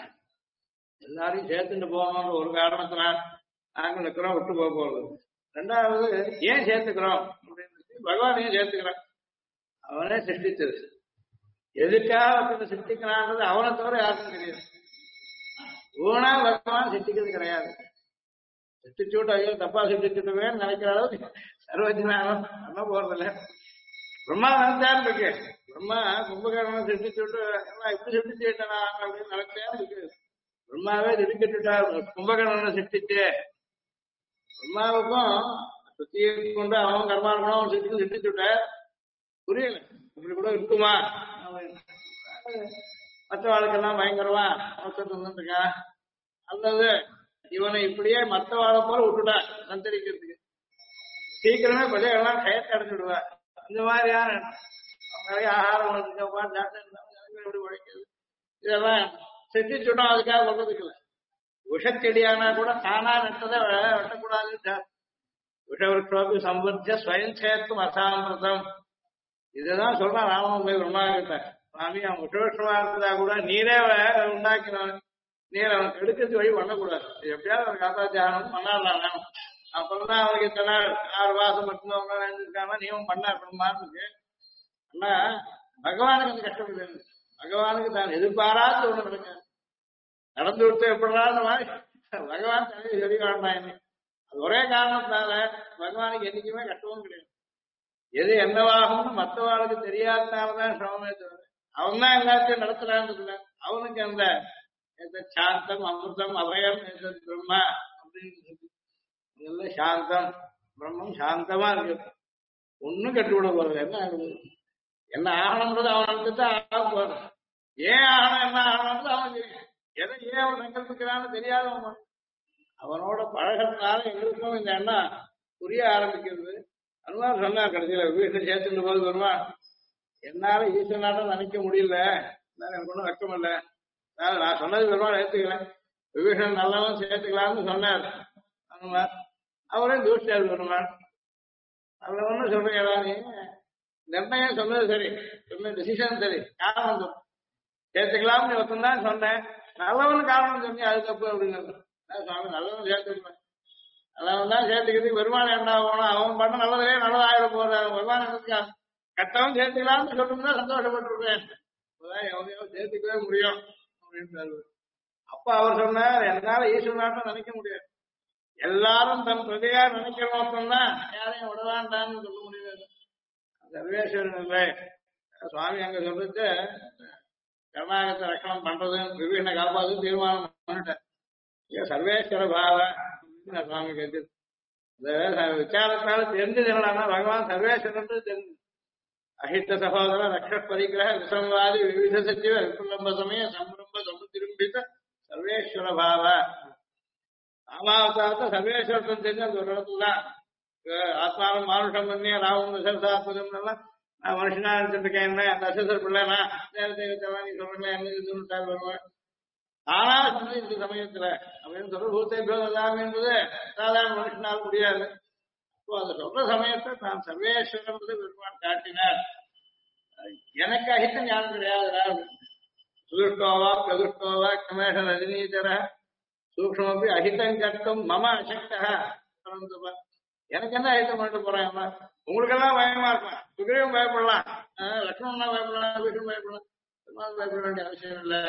எல்லாரையும் சேர்த்துட்டு போகணும்ன்ற ஒரு காரணத்தினால் நாங்கள் நிற்கிறோம். விட்டு போக போறது. ரெண்டாவது ஏன் சேர்த்துக்கிறோம் அப்படின்னு பகவான் ஏன் சேர்த்துக்கிறான். அவனே சிருஷ்டிச்சது. எதுக்காக சிருஷ்டிக்கிறான்றது அவனை தவிர யாருக்கும் தெரியாது. ஊனா பகவான் சிருஷ்டிக்கிறது கிடையாது. சிருஷ்டிச்சுட்டு ஐயோ தப்பா சிருஷ்டிச்சுட்டுமே நினைக்கிற அளவுக்கு சர்வஜனாலும் பண்ண போறதில்ல. பிரம்மா நினைச்சான்னு இருக்கு. பிரம்மா கும்பகர்ணனை சிருஷ்டிச்சுட்டு எல்லாம் இப்படி சிருஷ்டிச்சுட்டா அப்படின்னு நினைச்சான்னு இருக்கு. பிரம்மாவே திடுக்கிட்டுட்டார். கும்பகர்ணனை சிருஷ்டிச்சு பிரம்மாவுக்கும் சுத்தியை கொண்டு அவன் கர்மானும் அவன் சிருஷ்டிச்சுட்ட புரியல. இப்படி கூட இருக்குமா மற்ற வாழ்க்கெல்லாம் பயங்கரமா இருக்க அல்லது இவனை இப்படியே மற்ற வாழை போல விட்டுட்டா சந்தரிக்கிறதுக்கு சீக்கிரமே பஜைகள்லாம் கயத்தை அடைஞ்சுடுவா. இந்த மாதிரியான நிறைய ஆகாரம் எப்படி உழைக்கிறது இதெல்லாம் செஞ்சுட்டோம். அதுக்காக சொல்றதுக்கு இல்லை. விஷச்செடியானா கூட தானா நட்டதை வெட்டக்கூடாது. விஷவருஷோபி சம்பத்திய ஸ்வயம் சேர்த்தும் அசாமிரதம் இதுதான் சொல்றான் ராமன் போய் பிரம்மா கிட்ட. சுவாமி அவன் விஷவருஷமா இருந்தா கூட நீரே உண்டாக்கினவன் நீர் அவன் கெடுக்கிறது வழி பண்ணக்கூடாது. எப்படியாவது அவன் காத்தாச்சாரம் பண்ணாதான் அப்புறம் அவனுக்கு இத்தனை 6 மாசம் மட்டும் நினைஞ்சிருக்காங்க நீயும் பண்ண பிரம்மான்னு இருக்கு. ஆனா பகவானுக்கு அந்த கஷ்டம் இல்லை. பகவானுக்கு தான் எதிர்பாராத ஒண்ணு நடக்காது. நடந்து விட்டு எப்படினாலும் மாதிரி பகவான் தலையை சரி வேண்டாம் என்ன. அது ஒரே காரணத்தினால பகவானுக்கு என்னைக்குமே கஷ்டமும் கிடையாது. எது என்னவாகும்னு மற்றவாளுக்கு தெரியாதனாலதான் சிரமமே தவிர அவன் தான் எல்லாத்தையும் நடத்துறான்னு அவனுக்கு அந்த சாந்தம் அமிர்தம் அபயம் பிரம்மா அப்படின்னு சாந்தம் பிரம்மம் சாந்தமா இருக்கு. ஒன்னும் கட்டுவிட போறது என்ன ஆகுது என்ன ஆகணும்ன்றது அவன் நடந்துட்டு ஆக போறான். ஏன் ஆகணும் என்ன ஆகணும்ன்றது அவன் தெரியும். எதை ஏன் அவன் சங்கல்பிக்கிறான்னு தெரியாதவன் அவனோட பழகிறதுனால எங்களுக்கும் இந்த எண்ணம் புரிய ஆரம்பிக்கிறது. அனுமார் சொன்னா கடைசியில வீட்டை சேர்த்துட்டு போது வருவான். என்னால ஈஸ்வரனாட்டம் நினைக்க முடியல, எனக்கு ஒன்றும் வெக்கம் இல்லை, நான் சொன்னது வருவான் ஏத்துக்கிறேன், விபீஷன் நல்லவன் சேர்த்துக்கலாம்னு சொன்னார் அனுமார். அவரே தூஷ்டார் வருவான். அதுல ஒண்ணு சொல்றீங்களா நீ நிர்ணயம் சொன்னது சரி, சொன்ன டிசிஷன் சரி, காரணம் சொன்ன சேர்த்துக்கலாம்னு ஒருத்தன் சொன்னேன், நல்லவன் காரணம் சொன்னி அது தப்பு அப்படிங்கிறது. சுவாமி நல்லவன் சேர்த்துக்கலாம், நல்லவன் தான் சேர்த்துக்கிறதுக்கு வருமானம் என்ன போனோம், அவன் பண்ண நல்லதே நல்லதாயிட போறான், வருமானம் கட்டவன் சேர்த்துக்கலாம்னு சொல்லணும்னா சந்தோஷப்பட்டுருக்கேன், எவனையோ சேர்த்துக்கவே முடியும் அப்படின்னு. அப்ப அவர் சொன்னார், என்னால ஈஸ்வரனாட்டம் நினைக்க முடியாது, எல்லாரும் தன் பிரதியா நினைக்கிறோம் தான் யாரையும் விடலான்டான்னு சொல்ல முடியாது. சர்வேஸ்வரன் இல்லை சுவாமி அங்க சொல்லிட்டு கர்நாடகத்தை ரட்சணம் பண்றது விபீஷனை காப்பாது தீர்மானம் பண்ணிட்டேன். சர்வேஸ்வர பாவ நான் சுவாமி கேட்டு இந்த விசாரத்தால தெரிஞ்சது என்னன்னா பகவான் சர்வேஸ்வரன் தெரிஞ்சு அஹித்த சகோதர ரக்ஷ பரிகிரக விசம்வாதி விவித சச்சிவ விபுலம்ப சமய சம்பிரம்ப சமுத்திரும்பித்த சர்வேஸ்வர பாவ ராமாவதாரத்தை சர்வேஸ்வரத்தன் தெரிஞ்சு அந்த ஒரு இடத்துலதான் ஆத்மாவும் மானுஷம் பண்ணி ராமன் விசேஷாத்மகம் நான் மனுஷனா நினைச்சிருக்கேன், என்ன அந்த அசேசர் பிள்ளைனா தேவதேவத்தெல்லாம் நீ சொல்றேன் என்ன வருவேன் ஆனா சொன்னது இந்த சமயத்துல அப்படின்னு சொல்ற பூத்தை பேதம் என்பது சாதாரண மனுஷனால் முடியாது. அப்போ அதை சொல்ற சமயத்தை நான் சர்வேஸ்வரன் பெருமான் காட்டினார். எனக்கு அகித்தம் ஞானம் கிடையாது. சுதுஷ்டோவா பிரதுஷ்டோவா கமேஷ ரஜினீதர சூக்ஷ்மப்பி அகிதம் கட்டும் மம அசக்தா. எனக்கு என்ன அகிதம் பண்ணிட்டு போறேன், உங்களுக்கெல்லாம் பயமா இருக்கலாம், சுகிரீவன் பயப்படலாம், லட்சுமணன் பயப்படலாம், வீட்டும் பயப்படலாம், பயப்பட வேண்டிய அவசியம் இல்லை.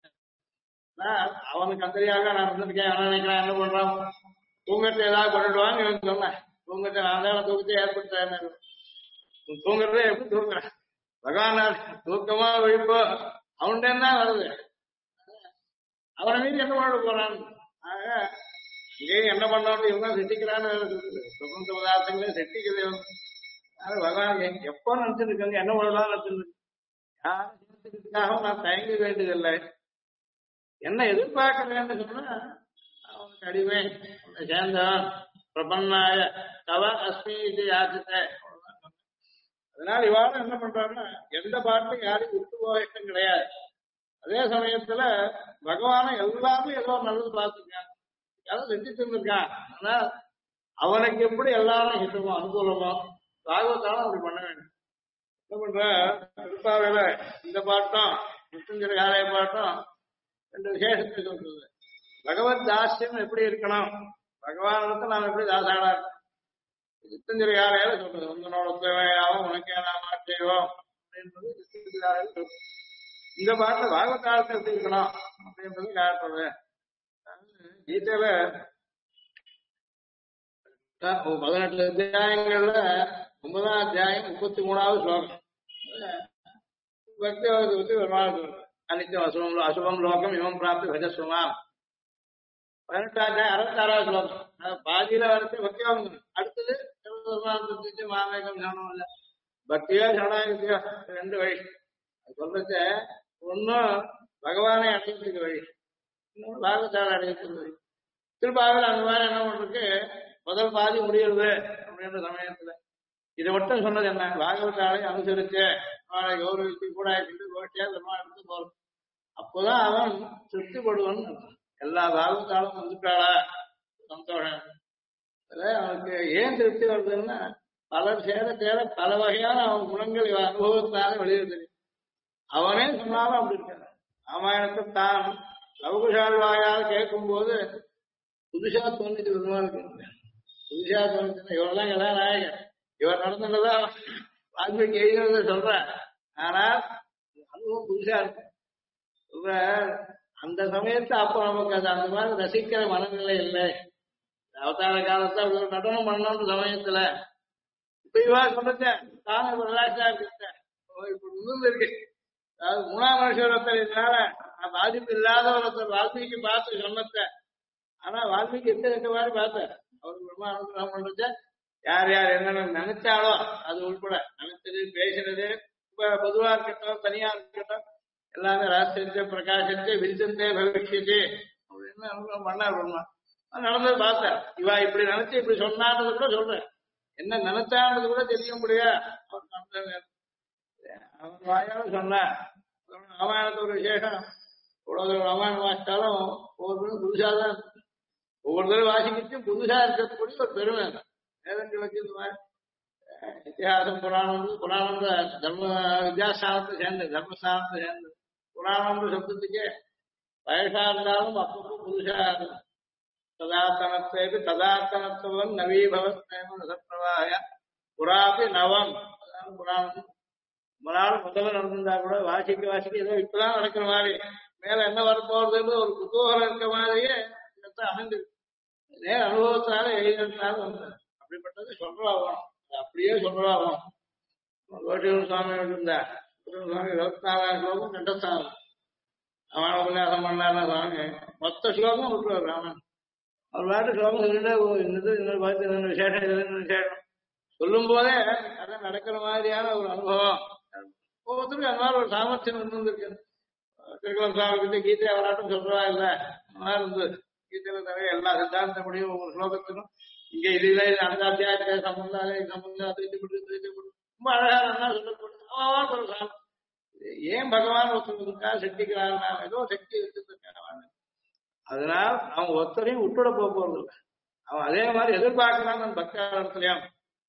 அவனுக்கு அந்தரியாக நான் இருந்திருக்கேன், என்ன நினைக்கிறேன், என்ன பண்றான், தூங்கத்தை ஏதாவது பண்ணிடுவான்னு இவன் சொன்னேன். தூங்கத்தை நான் தான் தூக்கத்தை ஏற்படுத்தேன். தூங்குறதே எப்படி தூங்குறேன், பகவான் தூக்கமா விழிப்போ அவன்கிட்ட தான் வருது, அவனை மீறி என்ன பண்ண போறான். ஆக இங்கேயும் என்ன பண்ணணும் இவங்க செட்டிக்கிறான்னு சுகந்த பதார்த்தங்களே செட்டிக்கிறது. பகவான் எப்போ நினைச்சிட்டு இருக்காங்க, என்ன பண்ணலாம் நினைச்சிருக்கு, யாரும் சேர்த்துக்கிறதுக்காக நான் தயங்க வேண்டியதில்லை, என்ன எதிர்பார்க்கிறேன்னு சொன்னா அவனுக்கு அடிமை சேர்ந்தவன் பிரபன்னாய தவ அஸ்மி இது யாச்சித்த. அதனால இவாளும் என்ன பண்றாங்கன்னா எந்த பாட்டும் யாரும் விட்டு போக இஷ்டம் கிடையாது. அதே சமயத்துல பகவானை எல்லாமே ஏதோ நல்லது பார்த்துருக்கான், யாரும் செஞ்சுட்டு இருந்திருக்கான். ஆனா அவனுக்கு எப்படி எல்லாரும் ஹிட்டமோ அனுகூலமோ ராகவத்தாலும் அப்படி பண்ண வேண்டும். என்ன பண்ற திருப்பாவையில இந்த பாட்டம் முத்தஞ்சர காலைய பாட்டம் ரெண்டு விசேஷத்தை சொல்றது. பகவத் தாஸ்யம் எப்படி இருக்கணும், பகவானுக்கு நாம் எப்படி தாசாடா இருக்கணும். முத்தஞ்சர காலையில சொல்றது உங்களோட தேவையாவும் உனக்கே நாம செய்வோம் அப்படின்றது சித்திரகாலையில சொல்றது. இந்த பாட்டுல பாகவதாரத்தை எப்படி இருக்கணும் அப்படின்றது காட்டுறது. கீதையில 18 அத்தியாயங்கள்ல 9ஆம் அத்தியாயம் 33வது ஸ்லோகம் பக்தி பத்தி பெருமாள் சொல்றது. அனித்தியம் அசுபம் அசுபம் லோகம் இவம் பிராப்தி பஜஸ்வமாம். 18ஆம் அத்தியாயம் 66வது ஸ்லோகம் பாதியில வரது பக்தியோகம். அடுத்தது மாமேகம் சரணம் இல்ல பக்தியோ சரணாகத்தியோ ரெண்டு வழி சொல்றச்ச. ஒன்னும் பகவானை அடையத்துக்கு வழி, இன்னொன்று பாகவதார அடையத்துக்கு வழி. திருப்பாவில் அந்த மாதிரி என்ன பண்றதுக்கு முதல் பாதி முடியுது அப்படின்ற சமயத்துல இதை மட்டும் சொன்னது என்ன, பாகவதாரை அனுசரிச்சு அவனை கௌரவிச்சு கூட கோஷ்டியா பெருமா எடுத்து போறது. அப்போதான் அவன் திருப்திப்படுவன். எல்லா பாகவதாலும் வந்துட்டாளா சந்தோஷம். அவனுக்கு ஏன் திருப்தி வருதுன்னா பலர் சேர சேர பல வகையான அவன் குணங்கள் இவன் அனுபவத்தினால வெளியே தெரியும். அவனே சொன்னாலும் அப்படி இருக்காரு. ராமாயணத்தை தான் லவகுஷால் வாயால் கேட்கும் போது புதுசா தோன்றிட்டு பெருமாளுக்கு புதுசா தோணுச்சுன்னா இவரெல்லாம் கதாநாயகன், இவர் நடந்ததா வால்மீகி எழுதுறத சொல்றேன். ஆனால் அதுவும் புதுசா இருக்கும் சொல்ற. அந்த சமயத்துல அப்ப நமக்கு அது அந்த மாதிரி ரசிக்கிற மனநிலை இல்லை. அவதார காலத்துல ஒரு நடனம் பண்ணணும்ன்ற சமயத்துல இப்ப இவா சொல்றேன் தானே இப்ப ரிலாக்ஸா இருக்கேன். இப்ப இன்னும் இருக்கு. அதாவது மூணாம் வருஷத்துல இதனால பாதிப்பு இல்லாத ஒருத்தர் வால்மீகி பார்த்து சொன்னத. ஆனா வால்மீகி எட்டு மாதிரி பார்த்தார். அவருக்கு ரொம்ப அனுகிரகம் பண்றது யார் யார் என்னென்ன நினைச்சாலோ அது உள்பட நினைச்சது பேசினது இப்ப பொதுவா இருக்கட்டும் தனியா இருக்கட்டும் எல்லாமே ராசிச்சு பிரகாசிச்சு விரிச்சந்தே பவிஷ்யத்து அப்படின்னு அனுகிரகம் பண்ணார். நடந்தது பார்த்தேன். இவா இப்படி நினைச்சு இப்படி சொன்னான்றது கூட சொல்றேன். என்ன நினைச்சான்றது கூட தெரிய முடியா அவன் வாயால சொன்ன. ராமாயணத்து ஒரு விசேஷம். இவ்வளவு ராமாயணம் வாசித்தாலும் ஒவ்வொரு புதுசாதான் ஒவ்வொரு தடவை வாசிக்கிச்சும் புதுசா இருக்கக்கூடிய ஒரு பெருமை. வேதங்கள் வச்சு இந்த மாதிரி இத்திஹாசம் புராணம் புராணம் தர்ம வித்யாஸ்தானத்தை சேர்ந்தது, தர்மஸ்தானத்தை சேர்ந்தது. புராணம் சப்தத்துக்கே வயசா இருந்தாலும் அப்பப்போ புதுசா இருக்கும். ததாத்தனத்தேபி ததாத்தனத்துவம் நவீபவத் சத்பிரவாய புறாபி நவம். அதான் புராணம். மறுநாள் முதல்ல நடந்திருந்தா கூட வாசிக்க வாசிக்க ஏதோ இப்பதான் நடக்கிற மாதிரி மேல என்ன வரப்போறதுன்னு ஒரு குதூகலம் இருக்க மாதிரியே அமைந்திருக்கு. நேர அனுபவத்தினால எழுதினாலும் வந்து அப்படிப்பட்டது சொல்றாகும். அப்படியே சொல்றாகும். கோட்டூர் சுவாமி இருந்தார். சுவாமி 24ஆம் ஸ்லோகம் கண்டஸ்தானம் ராமாயண உபன்யாசம் பண்ணார்னா சுவாமி மொத்த ஸ்லோகம் விட்டுருவார் ராமன். அவர் பாட்டு ஸ்லோகம் சொல்லிட்டு இன்னொரு பார்த்து இன்னொரு விசேஷம் இதுன்னு விசேஷம் சொல்லும் போதே அதான் நடக்கிற மாதிரியான ஒரு அனுபவம். ஒவ்வொருத்தருக்கும் அந்த மாதிரி ஒரு சாமர்த்தியம் இருந்திருக்கு. திருக்குளம் சுவாமி கிட்ட கீதை அவராட்டம் சொல்றவா இல்ல அந்த மாதிரி இருந்தது. கீதையில நிறைய எல்லா சித்தாந்தப்படியும் ஒவ்வொரு ஸ்லோகத்துக்கும் இங்க இது இல்லை இது அந்த அத்தியாயத்தை சம்பந்தம் அதை சம்பந்தம் அது இது ரொம்ப அழகா நல்லா சொல்லப்படும் ஒரு சாமம். ஏன் பகவான் ஒருத்தருக்காக சக்திக்கிறாருன்னா ஏதோ சக்தி இருக்குதுக்காக. அதனால் அவன் ஒருத்தரையும் விட்டுட போறது இல்லை. அவன் அதே மாதிரி எதிர்பார்க்கிறான் அந்த பக்தாரத்திலையும்.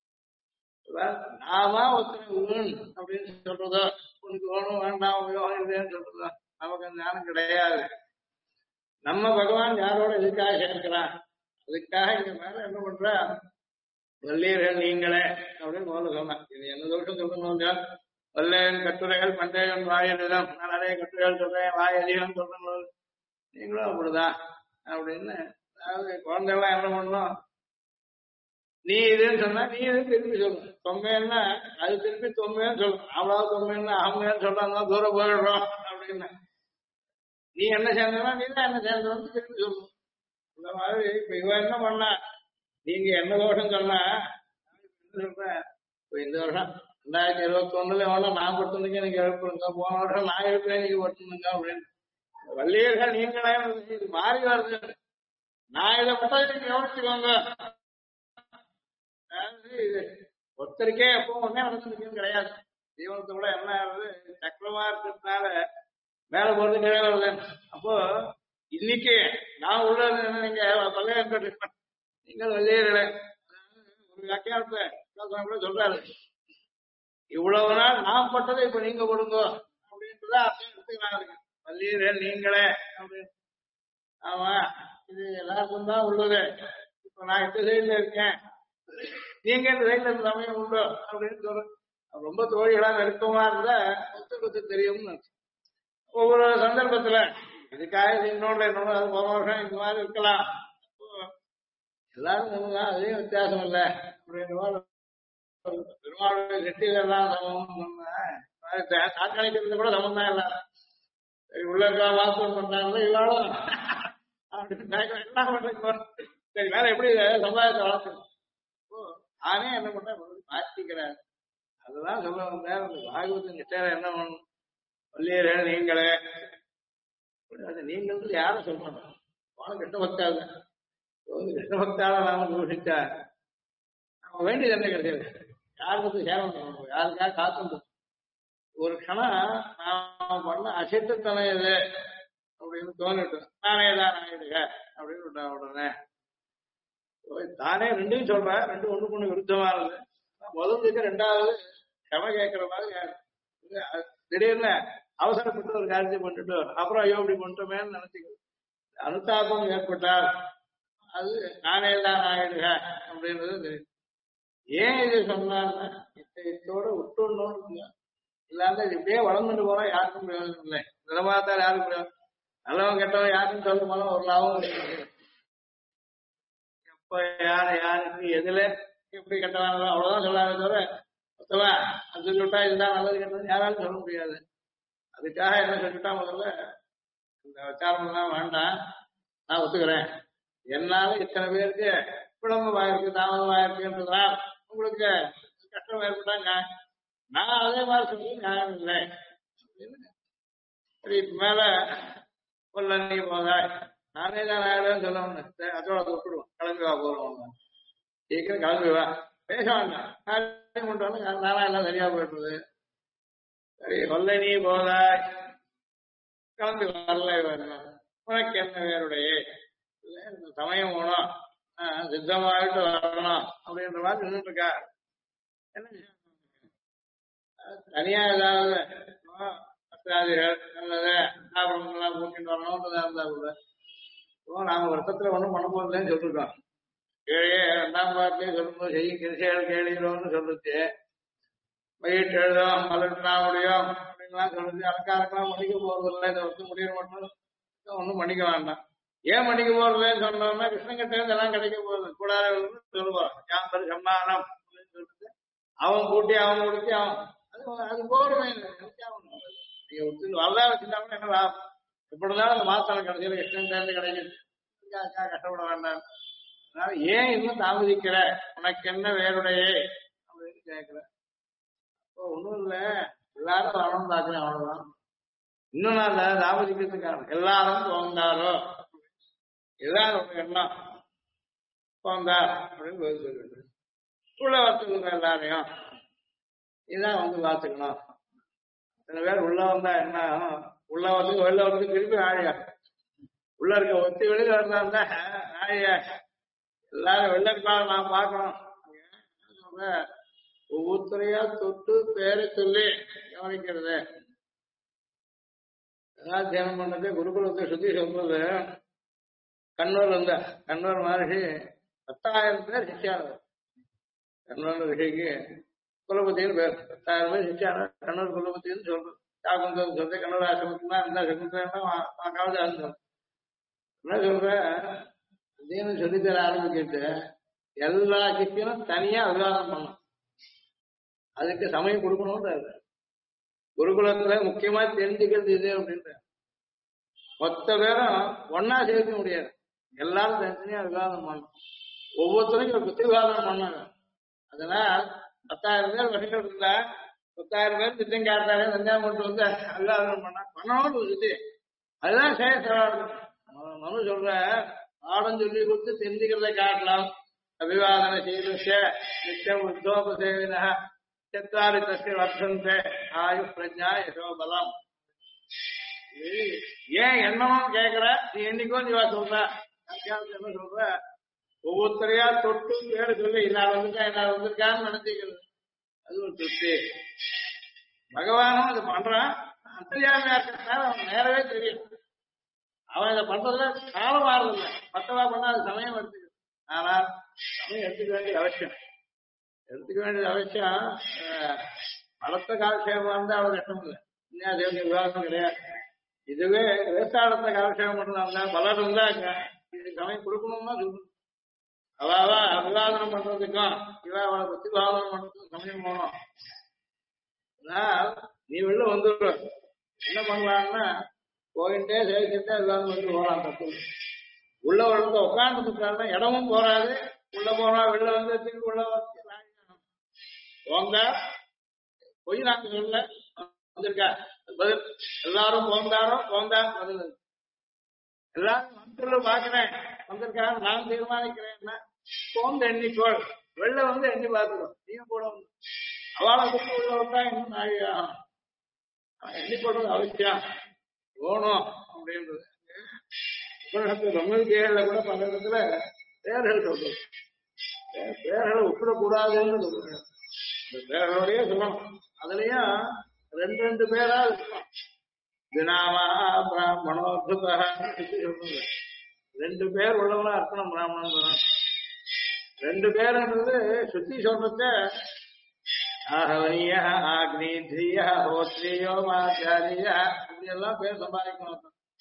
நாம ஒருத்தனை உண் அப்படின்னு சொல்றதோ உனக்கு வேணும் வேண்டாம் உபயோகம் இல்லைன்னு சொல்றதோ நமக்கு அந்த ஞானம் கிடையாது. நம்ம பகவான் யாரோட எதுக்காக சேர்க்கிறான், அதுக்காக இங்க மேல என்ன பண்ற வல்லீர்கள் நீங்களே அப்படின்னு முதல்ல சொன்னான். இது என்ன தோஷம் சொல்லணும். வல்லேன் கட்டுரைகள் பண்டையன் வாயதிடம், நான் நிறைய கட்டுரைகள் சொல்றேன் வாய் அதிகம் சொல்றேன் நீங்களும் அப்படிதான் அப்படின்னு. அதாவது குழந்தைகள்லாம் என்ன பண்ணணும், நீ இதுன்னு சொன்னா நீ இது திருப்பி சொல்லணும். தொம்மைன்னா அது திருப்பி தொம்மைன்னு சொல்லணும். அவ்வளவு தொம்மைன்னா அவங்கன்னு சொல்றாங்க தூரம் போயிடுறோம் அப்படின்னு. நீ என்ன சேர்ந்தனா நீ தான் என்ன சேர்ந்தவன்னு திருப்பி சொல்லணும். இந்த மாதிரி இப்ப இவன் என்ன பண்ணா, நீங்க என்ன தோஷம் சொன்னா சொல்றேன். இப்ப இந்த வருஷம் 2021 எவ்வளோ நான் கொடுத்துருங்க எனக்கு எழுப்புங்க, போன வருஷம் நான் எழுப்பேன் நீங்க கொடுத்துருங்க அப்படின்னு. வள்ளியர்கள் நீங்களே இது மாறி வருது. நான் இதை மட்டும் நீங்க கவனிச்சுக்கோங்க. இது ஒருத்தருக்கே எப்பவும் ஒன்னே நடந்துருக்குன்னு கிடையாது. ஜீவனத்தை கூட என்ன ஆகுது சக்கரமா இருக்கிறதுனால மேல போறது கீழே வருது. அப்போ இன்னைக்கு நான் உள்ளது என்ன, நீங்க பல்லைய நீங்கள் வள்ளியர்களே ஒரு வியாக்கியானத்தை கூட சொல்றாரு. இவ்வளவு நாள் நான் பட்டதை இப்ப நீங்க கொடுங்க அப்படின்றத அர்த்தம் எடுத்துக்கிறாங்க. வள்ளியர்கள் நீங்களே அப்படின்னு. ஆமா இது எல்லாருக்கும் தான் உள்ளது. இப்ப நான் இந்த சைட்ல இருக்கேன், நீங்க இந்த சைட்ல இருந்த சமயம் உண்டு அப்படின்னு சொல்றேன். ரொம்ப தோழிகளா நெருக்கமா இருந்தா ஒத்துக்கு தெரியும்னு ஒவ்வொரு சந்தர்ப்பத்துல இதுக்காக இன்னொன்று என்னோட போன வருஷம் இந்த மாதிரி இருக்கலாம். எல்லாரும் ஒண்ணுதான், அதே வித்தியாசம் இல்லை அப்படின்ற பெருமாளுடைய நெட்டிலாம் சமம் தாக்கணிக்கிறது கூட சமம் தான். எல்லாரும் உள்ள இருக்கா வாசம் பண்றாங்க எல்லாரும் என்ன பண்ற சரி வேற எப்படி சமுதாயத்தை வளர்க்கணும். நானே என்ன பண்றேன் மாற்றிக்கிறேன். அதுதான் சொல்ல வந்தேன். பாகவத நிஷ்டையில என்ன பண்ணணும், வள்ளியர்கள் நீங்களே நீங்கள் யாரும் சொல்லணும். அவனும் கிருஷ்ண பக்தாள் தான். கிருஷ்ண பக்தால நாம தூஷிச்சா அவன் வேண்டியது என்ன கிடையாது. யாருக்கு சேரம் பண்ணணும், யாருக்காக காத்து ஒரு க்ஷணம் நான் பண்ண அசைத்தனை இது அப்படின்னு தோணிட்டு நானே தான் ஆயிடுக அப்படின்னு விட்டேன். உடனே தானே ரெண்டையும் சொல்றேன். ரெண்டும் ஒண்ணுக்கு ஒண்ணு விருத்தமா இருந்தது. முதலுக்கு ரெண்டாவது க்ஷம கேட்கிற மாதிரி திடீர்னு அவசரப்பட்டு ஒரு காரியத்தை பண்ணிட்டு அப்புறம் ஐயோ இப்படி பண்ணிட்டோமேன்னு நினைச்சுக்க அனுதாபம் ஏற்பட்டால் அது நானே தான் ஆயிடுக அப்படின்றது தெரியும். ஏன் இது சொன்னார்னா இத்தோட விட்டுடணும்னு இல்லாத இப்படியே வளர்ந்துட்டு போனா யாருக்கும் பிரயோஜனம் இல்லை. நிலமாத்தால் யாருக்கும் பிரயோஜனம், நல்லவன் கெட்டவன் யாருக்கும் சொல்ல போனா ஒரு லாபம் கிடையாது. எப்ப யாருக்கு எதுல எப்படி கெட்டவானோ அவ்வளவுதான் சொல்லாத தவிர மொத்தமா அது சொல்லிட்டா இதுதான் நல்லது கெட்டது யாராலும் சொல்ல முடியாது. அதுக்காக என்ன சொல்லிட்டா முதல்ல இந்த விசாரம் எல்லாம் வேண்டாம், நான் ஒத்துக்கிறேன். என்னால இத்தனை பேருக்கு விளம்பரமாயிருக்கு தாமதமாயிருக்குன்றதுனால் உங்களுக்கு கஷ்டம் ஏற்பட்டாங்க, நான் அதே மாதிரி சொல்லி நியாயம் இல்லை. சரி இப்ப மேல கொல்ல நீ போதாய் நானே தான் ஆயிடுவேன்னு சொல்லணும். அதோட விட்டுடுவோம், கிளம்பி வா போறோம், சீக்கிரம் கிளம்பி வா, பேச வேண்டாம், நானா எல்லாம் சரியா போயிடுறது. சரி கொல்ல நீ போதாய் கிளம்பி வரல வரணும், உனக்கு என்ன வேறுடைய சமயம் போனோம் சித்தமாயிட்டு வரணும் அப்படின்ற மாதிரி நின்றுட்டு இருக்கா. என்ன தனியா ஏதாவது அஸ்திராதிகள் நல்லது ஆபரணங்கள்லாம் கூட்டிட்டு வரணும்ன்றதா இருந்தா கூட நாம வருஷத்துல ஒண்ணும் பண்ண போறதுன்னு சொல்லிருக்கோம். கீழே 2ஆம் பாட்டிலே சொல்லும்போது செய்யும் கிருஷிகள் கேளுகிறோம்னு சொல்லுச்சு. வயிற்று எழுதும் மலர்னா முடியும் அப்படின்லாம் சொல்லுச்சு. அலங்காரங்களாம் மன்னிக்க போறது இல்லை, இதை வந்து முடிய மட்டும் ஒன்றும் பண்ணிக்க வேண்டாம். ஏன் பண்ணிக்க போறதுன்னு சொன்னோம்னா கிருஷ்ணங்கிட்ட இருந்து எல்லாம் கிடைக்க போகுது கூடாது சொல்லுவான். யான் பெரு சம்மானம் அப்படின்னு சொல்லிட்டு அவன் கூட்டி அவன் கொடுத்து அவன் அது போறமே நீங்க ஒத்து வரதா வச்சுட்டாங்கன்னா என்ன லாபம்? எப்படிதான் அந்த மாசம் கிடைச்சது கிருஷ்ணன் இருந்து கிடைக்குது, கஷ்டப்பட வேண்டாம். அதனால ஏன் இன்னும் தாமதிக்கிற, உனக்கு என்ன வேறுடைய அப்படின்னு கேட்கிற. ஒண்ணும் இல்ல, எல்லாரும் வரணும் தாக்குறேன் அவ்வளவுதான். இன்னும் நான் தாமதிக்கிறதுக்கான எல்லாரும் தோந்தாரோ எல்லாரும் எண்ணம் தோந்தார் அப்படின்னு பதில் சொல்லிட்டு உள்ள வச்சுக்கணும். எல்லாரையும் இதான் வந்து பார்த்துக்கணும். சில பேர் உள்ள வந்தா என்ன உள்ள வந்து வெளில வந்து திருப்பி ஆழியா உள்ள இருக்க ஒத்தி வெளியில இருந்தா ஆழியா எல்லாரும் வெளில நான் பார்க்கணும். ஒவ்வொருத்தரையா தொட்டு பேரை சொல்லி கவனிக்கிறது. ஏதாவது தியானம் பண்ணது குருகுலத்தை சுத்தி சொல்றது. கண்ணூர் வந்த கண்ணூர் மகர்ஷி 10,000 பேர் சிஷ்யானவர். கண்ணூர் ரிஷிக்கு குலபத்தின்னு பேர். 10,000 பேர் சிஷ்யானவர். கண்ணூர் குலபத்தின்னு சொல்றது. சாகுந்தம் சொல்றது கண்ணூர் ஆசிரமத்துனா இந்த சகுந்தம் காவதான்னு சொல்றேன். என்ன சொல்ற அப்படின்னு சொல்லித்தர ஆரம்பிக்கிட்டு எல்லா சிஷ்யனும் தனியா விவாதம் பண்ணும். அதுக்கு சமயம் கொடுக்கணும்ன்றாரு. குருகுலத்துல முக்கியமா தெரிஞ்சுக்கிறது இது அப்படின்ற மொத்த பேரும் ஒன்னா சேர்க்க முடியாது. எல்லாரும் தனித்தனியா விவாதம் பண்ணும். ஒவ்வொருத்தருக்கும் ஒரு புத்தி விவாதம் பண்ணாங்க. அதனால 10,000 பேர் வருஷம் இருந்தா 10,000 பேர் திட்டம் காட்டாரு தஞ்சாவூர் கொண்டு வந்து விவாதம் பண்ணணும்னு ஒரு சுத்தி. அதுதான் சேஷம். மனு சொல்ற பாடம் சொல்லி கொடுத்து தெரிஞ்சுக்கிறத காட்டலாம். அபிவாதன செய்த நித்தியம் உத்தோபசேவின சத்தாரி தஸ்ய வர்ஷந்தே ஆயு பிரஜா யசோபலம். ஏன் என்னமும் கேட்கிற நீ என்னைக்கோ நீ சொல்ற என்ன சொல்ற ஒவ்வொருத்தரையா தொட்டு பேரு சொல்லி இன்னார் வந்திருக்கா இன்னார் வந்திருக்கான்னு நினைச்சுக்கிறது. அது ஒரு திருப்தி. பகவானும் இது பண்றான். அந்தரியாமையா இருக்கிறதுனால அவன் நேரவே தெரியும். அவன் இதை பண்றதுல காலம் மாறுதில்லை. பத்தவா பண்ணா அது சமயம் எடுத்துக்கிறது. ஆனால் சமயம் எடுத்துக்க வேண்டியது அவசியம். எடுத்துக்க வேண்டியது அவசியம். பலத்த காலக்ஷேபம் இருந்தா அவ்வளவு கஷ்டம் இல்லை. தேவங்க விவாதம் கிடையாது. இதுவே வேசாடத்தை காலக்ஷேபம் பண்ணா பலர் இருந்தா இது சமயம் கொடுக்கணும்னா சொல்லணும். அவாவா அபிவாதனம் பண்றதுக்கும் இவ அவளை பத்தி விவாதனம் பண்றதுக்கும் சமயம் போகணும். நீ வெளில வந்துடுற என்ன பண்ணலாம்னா போயிட்டே சேர்க்கிட்டே விவாதம் வந்து போகலாம். தப்பு உள்ள உள்ள உட்காந்துருக்காருன்னா இடமும் போறாது. உள்ள போனா வெளில வந்து திருப்பி உள்ள போந்தா பொய் நாங்க சொல்ல வந்திருக்கா பதில். எல்லாரும் போந்தாரோ போந்தா பதில். எல்லாரும் வந்து பாக்குறேன் வந்திருக்காரு நான் தீர்மானிக்கிறேன்னா போந்த எண்ணிக்கோள் வெளில வந்து எண்ணி பார்த்துடும். நீங்க கூட வந்து அவளை குட்டு உள்ள வந்தா இன்னும் நாழியாகும். எண்ணி போடுறது அவசியம் போகணும் அப்படின்றது. பிரம்மவித்தியில கூட பல இடத்துல பேர்கள் சொல்றது. பேர்களை விட்டுடக்கூடாதுன்னு சொல்றாங்க. பேர்களோடய சொல்லணும். அதுலயும் 2 பேரா இருக்கணும். தினாமா பிராமணோத்புத சொல்றது. ரெண்டு பேர் உள்ளவனா இருக்கணும் பிராமணன். ரெண்டு பேருன்றது சுத்தி சொல்றது ஆஹவனிய ஆக்னித்ரிய ஹோத்ரியோ மாச்சாரிய இப்படி எல்லாம் பேர் சம்பாதிக்கணும்.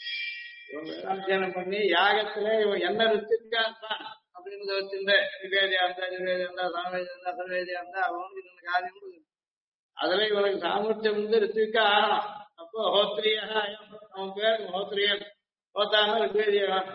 இவன் பண்ணி யாகத்துல இவன் என்ன ரித்துக்கா இருப்பான் அப்படின்னு வச்சிருந்த நிவேதியா இருந்தா நிவேதியா இருந்தா சாமவேதியா இருந்தா சர்வேதியா இருந்தா அவனுக்கு இந்த காரியம் அதுல இவனுக்கு சாமர்த்தியம் வந்து ரித்துக்கா ஆகணும். அப்போ ஹோத்ரியா அவன் பேர் ஹோத்ரியன் ஹோத்தான ரிக்வேதியவன்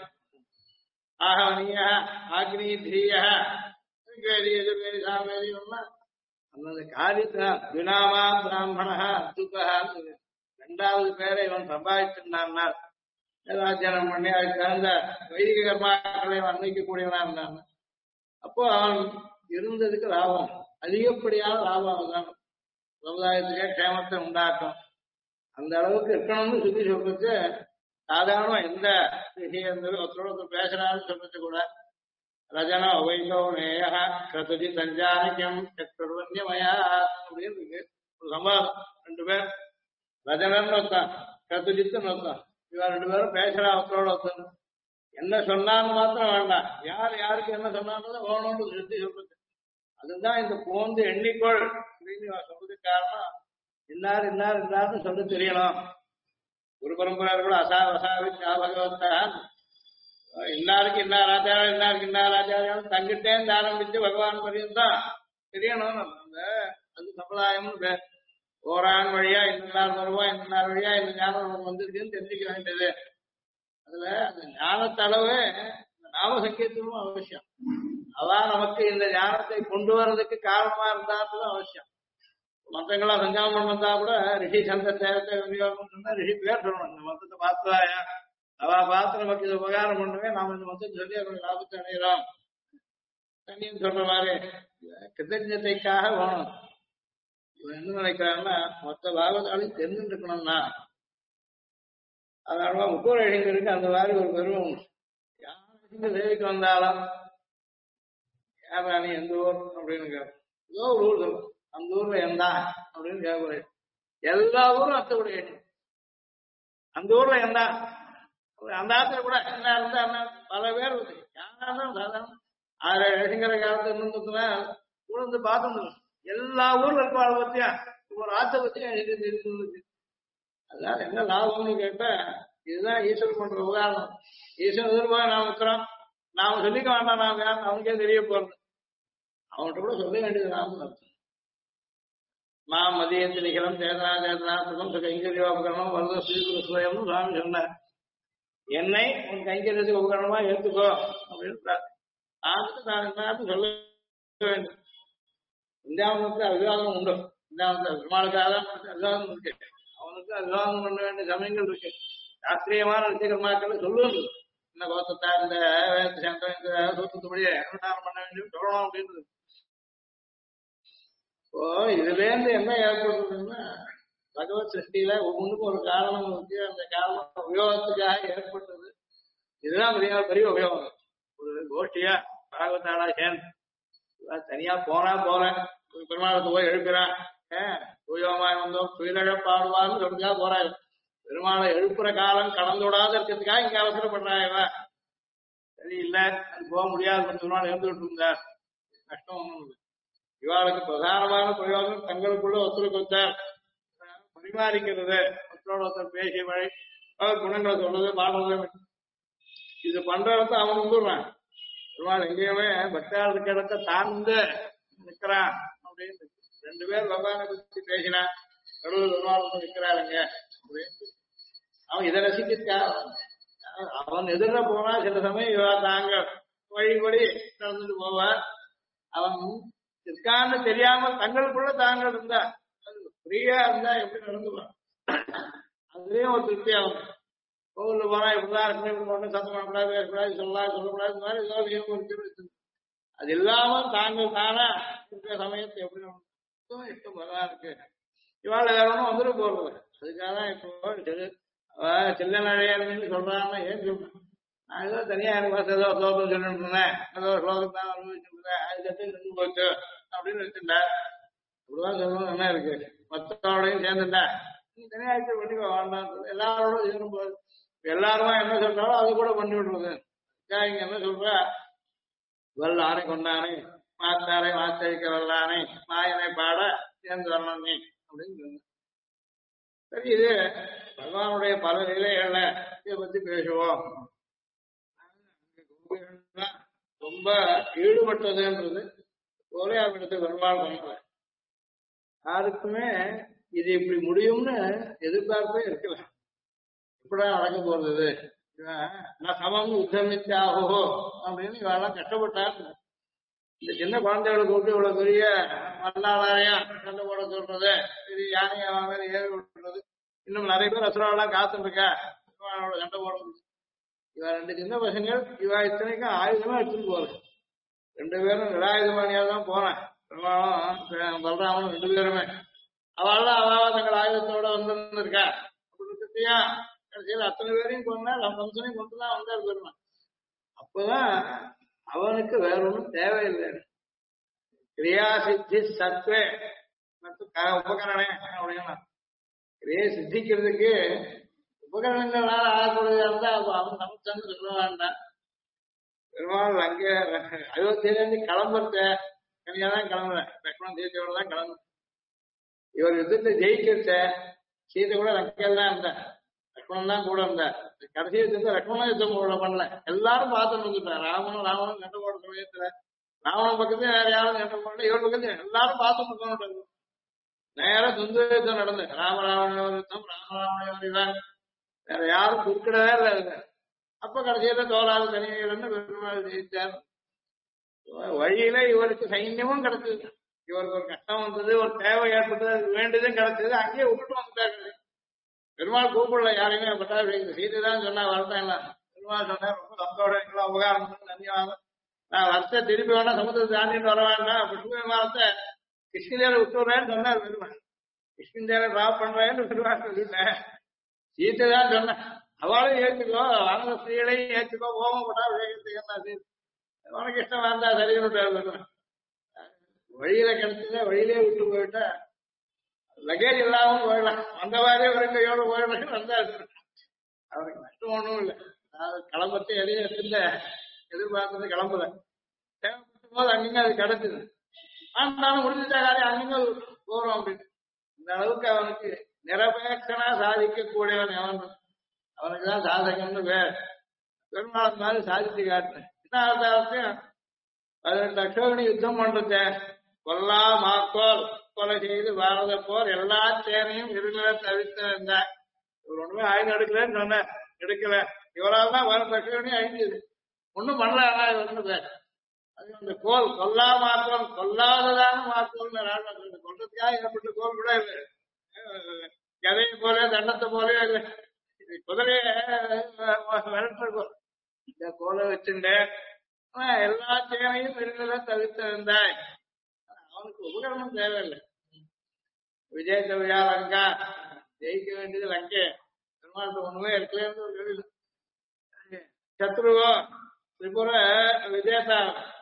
ஆஹவனிய ஆக்னித்ரிய ரிக்வேதி எதிர்வேதி சாமவேதி அந்த காரியத்தை வினாமா பிராமணா அத்துக்கா ரெண்டாவது பேரை இவன் சம்பாதிச்சிருந்தான். வேதாத்தியனம் பண்ணி அதுக்கு தகுந்த வைதிக கர்மாக்களை அன்வைக்கக்கூடியவனா இருந்தான். அப்போ அவன் இருந்ததுக்கு லாபம் அதிகப்படியான லாபம் தான் சமுதாயத்துக்கே க்ஷேமத்தை உண்டாக்கும். அந்த அளவுக்கு இருக்கணும்னு சுத்தி சொல்றது சாதாரண எந்த விஷயம் ஒருத்தரோட பேசுறான்னு சொல்றது கூட ரஜன வைகோ நேய கதுஜி தஞ்சானிக்கம் சக்கரவன்யமயா அப்படின்னு இருக்கு. ஒரு சம்பாதம் ரெண்டு பேர் ரஜனன்னு ஒருத்தான் கதுஜித்துன்னு ஒருத்தான் இவன் ரெண்டு பேரும் பேசுறா அவத்தோட ஒருத்தன் என்ன சொன்னான்னு மாத்திரம் வேண்டாம் யார் யாருக்கு என்ன சொன்னாலும் வேணும்னு சுத்தி சொல்றது. அதுதான் இந்த போந்து எண்ணிக்கோள் அப்படின்னு சொல்றதுக்கு காரணம் இன்னார் இன்னார் இன்னார்னு சொல்ல தெரியணும். குரு பரம்பரை அசாவசாவி பகவத்தான் இன்னாருக்கு இன்னார் ஆச்சாரம் இன்னாருக்கு இன்னார் ஆச்சாரம் தங்கிட்டேன்னு ஆரம்பிச்சு பகவான் பரியந்தான் தெரியணும். அந்த அது சம்பிரதாயம்னு ஓரான் வழியா இந்த நாள் வருவோம் இந்த நாள் வழியா இந்த ஞானம் வந்துருக்குன்னு தெரிஞ்சுக்க வேண்டியது. அதுல அந்த ஞானத்தளவு இந்த நாம சங்கீதமும் அவசியம். அதான் நமக்கு இந்த ஞானத்தை கொண்டு வர்றதுக்கு காரணமா இருந்தாலும் அவசியம். மந்திரங்களா சஞ்சாமம் வந்தா கூட ரிஷி சந்த தேவத்தை விநியோகம் சொன்னா ரிஷி பேர் சொல்லணும். இந்த மந்திரத்தை பார்த்துவாயா அவ பார்த்து நமக்கு இது உபகாரம் பண்ணுவே நாம இந்த மந்திரத்தை சொல்லி அவங்களுக்கு லாபத்தை அடைகிறோம் தண்ணின்னு சொல்ற மாதிரி கிருத்தஜத்தைக்காக வேணும். இவன் என்ன நினைக்கிறான்னா மொத்த லாபத்தாலையும் தெரிஞ்சுட்டு இருக்கணும்னா அதனால முக்கூர் இளைஞருக்கு அந்த மாதிரி ஒரு பெருமை யாருக்கு சேவைக்கு வந்தாலும் யாரா நீ எந்த ஊர் அப்படின்னு கேட்போம். ஏதோ ஒரு ஊர் சொல்லும் அந்த ஊர்ல எந்தா அப்படின்னு கேட்க எல்லா ஊரும் அத்தவுடைய அந்த ஊர்ல எந்தா அந்த ஆத்துல கூட என்ன இருந்தா என்ன பல பேர் யாரும் சாதாரண 6 இளைஞர காலத்துல இருந்துச்சுன்னா ஊர்ந்து பார்த்து எல்லா ஊர்ல இருப்பாளை பத்தியா ஒரு ஆத்தை பத்தியா இருக்கு. அதனால என்ன லாபம்னு கேட்டா இதுதான் ஈஸ்வரன் பண்ற உதாரணம். ஈஸ்வரன் எதிர்பார்க்க நாம இருக்கிறோம் நாம சொல்லிக்க வேண்டாம் நாம யாரும் அவனுக்கே தெரிய போறது அவன்கிட்ட கூட சொல்ல வேண்டியது நாம அர்த்தம். மதியத்து நிகழும் சேதனா சேதனா சுகம் கைங்கரிய உபகரணம் வருத ஸ்ரீகுரு சுயம்னு சுவாமி சொன்னார். என்னை உன் கைங்கரியத்துக்கு உபகரணமா ஏற்றுக்கோ அப்படின்னு நான் சொல்ல வேண்டும். இந்தியாவுக்கு அபிவாதம் உண்டு. இந்தியாவுக்கு பெருமாளுக்காக அபிவாதம் இருக்கு. அவனுக்கு அபிவாதம் பண்ண வேண்டிய சமயங்கள் இருக்கு. சாஸ்திரியமான ரிஷிகர்மாக்கள் சொல்லுவது இந்த கோத்தத்தா இந்த சந்தம் இந்த சூத்தத்துபடியே அனுஷ்டானம் பண்ண வேண்டியது சொல்லணும் அப்படின்றது. இப்போ இதுல இருந்து என்ன ஏற்படுறதுன்னா பகவத் சிருஷ்டியில ஒவ்வொன்றுக்கும் ஒரு காரணம் இருக்கு. அந்த காரணம் உபயோகத்துக்காக ஏற்பட்டது. இதுதான் பெரிய உபயோகம். ஒரு கோஷ்டியா பாகவத்தாளா சேர்ந்து தனியா போனா போறேன் பெருமாளத்தை போய் எழுப்புறான் தூயமாய் வந்தோம் துயிலழ பாடுவான்னு சொல்றதுக்காக போறாரு. பெருமாளை எழுப்புற காலம் கடந்து விடாத இருக்கிறதுக்காக இங்க அவசரப்படுறாங்க. சரி இல்ல அது போக முடியாது கொஞ்ச நாள் இருந்துகிட்டு இருந்தார் கஷ்டம் ஒண்ணும் இல்லை. இவாளுக்கு பிரதானமான பிரயோகம் தங்களுக்குள்ள ஒருத்தருக்கு ஒருத்தர் பரிமாறிக்கிறது ஒருத்தரோட ஒருத்தர் பேசிய மழை குணங்களை சொல்றது பாடுறது இது பண்றத அவன் வந்துடுறான். பெருமாள் எங்கேயுமே பக்தாள் இருக்க இடத்த தான் வந்து நிக்கிறான் அப்படின்னு 2 பேர் பகவானை பத்தி பேசினா கடவுள் பெருமாள் நிக்கிறாருங்க அப்படின்னு அவன் இதை ரசிக்கிறதுக்காக அவன் எதிர போனா சில சமயம் இவா தாங்க வழிபடி நடந்துட்டு போவார். அவன் இருக்கான்னு தெரியாமல் தங்களுக்குள்ள தாங்கள் இருந்தா ஃப்ரீயா இருந்தா எப்படி நடந்துவான் அதுலயும் ஒரு திருப்தி ஆகும். கோவில்ல போனா இப்படிதான் இருக்கணும் இப்படி ஒன்றும் சத்தம் பண்ணக்கூடாது பேசக்கூடாது சொல்லக்கூடாது இந்த மாதிரி ஏதாவது இருக்கு. அது இல்லாமல் தாங்கள் தானா இருக்கிற சமயத்தை எப்படி இஷ்டம் வரலாம் இருக்கு. இவாள் வேறொன்னும் வந்துட்டு போறது. அதுக்காக தான் இப்போ சில்லறையாருன்னு சொல்றான்னு ஏன் சொல்றேன். நான் ஏதோ தனியா எனக்கு ஏதோ ஸ்லோகம் சொல்லிட்டு இருந்தேன் ஏதோ ஸ்லோகம் தான் அனுபவிச்சுட்டு இருந்தேன் அது கட்டு நின்று போச்சு அப்படின்னு வச்சுட்டேன். அப்படிதான் சொல்லணும் என்ன இருக்கு மற்றோடையும் சேர்ந்துட்டேன் நீ தனியா பண்ணிக்க வேண்டாம் எல்லாரோட சேரும் போது எல்லாருமா என்ன சொல்றாலும் அது கூட பண்ணி விடுறது. இங்க என்ன சொல்ற, வல்லானை கொண்டானே மாத்தாரை மாத்தரிக்க வல்லானே மாயனை பாட சேர்ந்து வரணும் நீ அப்படின்னு சொன்ன. சரி, இது பகவானுடைய பல நிலைகள்ல இதை பத்தி பேசுவோம். ரொம்ப ஈடுபட்டதுன்றது ஒரே அவனிடத்தை பெருமாள் பண்ணல. யாருக்குமே இது இப்படி முடியும்னு எதிர்பார்ப்பே இருக்கல. இப்படிதான் நடக்க போறது, நான் சமம் யுத்தமிச்சாகோ அப்படின்னு இவெல்லாம் கஷ்டப்பட்டாங்க. இந்த சின்ன குழந்தைகளை கூப்பிட்டு இவ்வளவு பெரிய மல்லாளாயா சண்டை போட சொல்றது, பெரிய யானையை வாங்க ஏறி விடுறது, இன்னும் நிறைய பேர் அசுராவெல்லாம் காத்துட்டு இருக்கா சண்டை போடுறது. இவ ரெண்டு சின்ன பசங்கள், இவ இத்தனைக்கும் ஆயுதமா எடுத்துட்டு போறது. ரெண்டு பேரும் நிராயுதமானியா தான் போனேன். பலராமனும் ரெண்டு பேருமே அவள்தான் அவ தங்கள் ஆயுதத்தோட வந்துருக்கா. அப்படி இருக்கியா கடைசியில் அத்தனை பேரையும் கொண்டா நம்ம வம்சனையும் கொண்டுதான் வந்தார் பெருமான். அப்பதான் அவனுக்கு வேற ஒன்றும் தேவையில்லை. கிரியா சித்தி சத்வே உபகரணே அப்படின்னா, கிரியை சித்திக்கிறதுக்கு உபகரணங்களால ஆகக்கூடியதா இருந்தா அவன் நமக்கு சொல்ல வேண்டாம். பெருமாள் அங்கே அயோத்தியிலேருந்து கிளம்புறத தனியாதான் கிளம்புறேன், லக்ஷ்மணன் சீதையோட தான் கிளம்புறேன். இவர் யுத்தத்தை ஜெயிக்கிறத சீதை கூட லங்கையில் தான் இருந்தா, லக்ஷ்மணன் தான் கூட இருந்தா. கடைசி யுத்தத்தை லக்ஷ்மணன் யுத்தம் கூட பண்ணல, எல்லாரும் பார்த்துட்டு வந்துட்டார். ராவணன் சண்டை போட சமயத்துல ராவணன் பக்கத்துல வேற யாரும் சண்டை போடல, இவர் பக்கத்துல எல்லாரும் பார்த்துட்டு போனோம். நேரம் துந்து யுத்தம் நடந்து ராமராவண யுத்தம், ராமராவண இவன் வேற யாரும் குறுக்கிடவே இல்லை. அப்ப கடைசியில தோலாத தனிமையிலிருந்து பெருமாள் ஜெயித்தார். வழியில இவருக்கு சைன்யமும் கிடைச்சது. இவருக்கு ஒரு கஷ்டம் வந்தது, ஒரு தேவை ஏற்பட்டது, வேண்டியதும் கிடைச்சது. அங்கேயே விட்டுட்டு வந்துட்டாங்க. பெருமாள் கூப்பிடல யாரையுமே. பட்டாபிஷேகம் சீதை தான் சொன்னா வரட்டும் எல்லாம். பெருமாள் சொன்னா ரொம்ப சந்தோஷம், உபகாரம் தன்யவாதம். நான் வருஷ திருப்பி வேணா சமுத்திரத்தை தாண்டிட்டு வர வேண்டாம், புஷ்ப விமானத்தை கிருஷ்ணதேவரை விட்டு விடுறேன்னு சொன்னார் பெருமாள். கிருஷ்ணதேவரை டிராப் பண்றேன்னு பெருமாள் சொல்லிட்டேன். சீத்தை தான் சொன்னேன், அவளையும் ஏற்றுக்கோ, வானத ஸ்திரீகளையும் ஏற்றுக்கோ, போக பட்டாபிஷேகத்துக்கு என்ன உனக்கு இஷ்டம் வேண்டா சரின்னு. வழியில கிடைச்சத வழியிலே விட்டு போயிட்டா லகேஜ் இல்லாம போயிடலாம், வந்த மாதிரியே ஒரு கையோட போயிடலாம் வந்தாரு. அவருக்கு நஷ்டம் ஒண்ணும் இல்லை. கிளம்பத்தை எதையும் எடுத்துல எதிர்பார்த்தது கிளம்புல, தேவைப்படும் போது அங்கங்க அது கிடைச்சது. ஆனாலும் முடிஞ்சிட்டா காரியம் அங்கங்க போறோம் அப்படின்னு. இந்த அளவுக்கு அவனுக்கு நிரபேட்சனா சாதிக்கக்கூடியவன் எவன், அவனுக்குதான் சாதகம்னு பேர். பெருமாள் மாதிரி சாதிச்சு காட்டுறேன். என்ன அவதாரத்தையும் 18 அக்ஷோகினி யுத்தம் பண்றத கொல்லா மாக்கோல் கொலை செய்து பாரத போர் எல்லா சேனையும் இருநிலை தவிர்த்து இருந்தார். இவர் ஒண்ணுமே ஆயுதம் எடுக்கலன்னு சொன்ன, எடுக்கல. இவரால் தான் 18 அக்ஷோகினி அழிஞ்சது. ஒண்ணும் பண்ணல. ஆனா இவர்னு பேர். அது அந்த கோல் கொல்லா மாக்கோல், கொல்லாததான மாக்கோல் கொல்றதுக்காக ஏற்பட்ட கோல் கூட இல்லை. கதையை போல தண்டத்தை போலவே இல்லை, குதிரைய விரட்டுற கோல். இந்த கோலை வச்சுட்ட எல்லா சேனையும் இருநிலை தவிர்த்து இருந்தாய். அவனுக்கு உபகரணம் தேவையில்லை. விஜயத்த விழா லங்கா, ஜெயிக்க வேண்டியது லங்கை. பெருமாள் ஒண்ணுமே இருக்கல. சத்ருவோ திரிபுர விஜயதா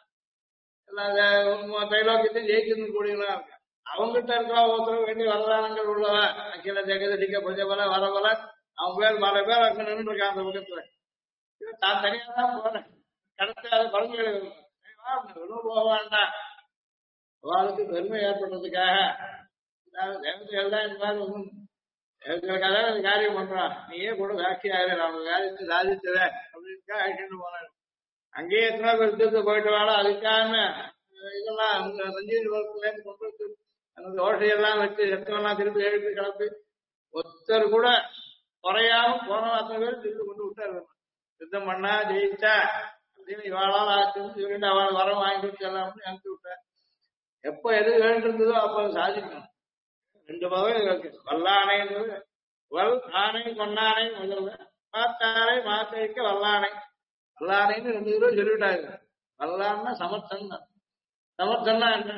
தைலோக்கியத்தையும் ஜெயிக்கிறது கூடியவனா இருக்க. அவங்கிட்ட இருக்கா ஒருத்தர் வேண்டிய வரதானங்கள் உள்ளவ அகில ஜெகதிக்க புஜபல வரபல அவன் பேர் பல பேர் அங்க நின்று இருக்கான். அந்த பக்கத்துல நான் தனியா தான் போறேன். கிடைச்சாத குழந்தைகளை போக வேண்டாம். அவளுக்கு பெருமை ஏற்படுறதுக்காக தேவதைகள் தான் இந்த மாதிரி ஒன்றும் தேவதைகளுக்காக காரியம் பண்றான். நீயே கூட சாட்சியாரு அவங்க காரியத்தை சாதிச்சத அப்படின்னுக்கா அழிச்சுட்டு போனாரு. அங்கேயே எத்தனை பேர் யுத்தத்தை போயிட்டு வாழ அதுக்கான இதெல்லாம் ரஞ்சீவி வகுப்புலேருந்து கொண்டு வந்து அந்த தோசையெல்லாம் வச்சு ரத்தமெல்லாம் திருப்பி எழுப்பி கிளப்பி ஒருத்தர் கூட குறையாம போன அத்தனை பேரும் திருப்பி கொண்டு விட்டாரு. யுத்தம் பண்ணா ஜெயிச்சா அப்படின்னு இவாளால் ஆச்சுன்னு சொல்லிட்டு அவள் வரம் வாங்கிட்டு எல்லாம் அனுப்பி விட்டார். எப்ப எது வேண்டிருந்ததோ அப்ப சாதிக்கணும். 2 வகை இருக்கு. வல்லானைன்றது வல் ஆணை கொன்னானை முதல்ல, மாத்தாரை மாத்தரிக்க வல்லானை. வல்லானைன்னு 2 தடவை சொல்லிவிட்டாங்க. வல்லான்னா சமர்த்தன் தான். சமர்த்தன்னா என்ன?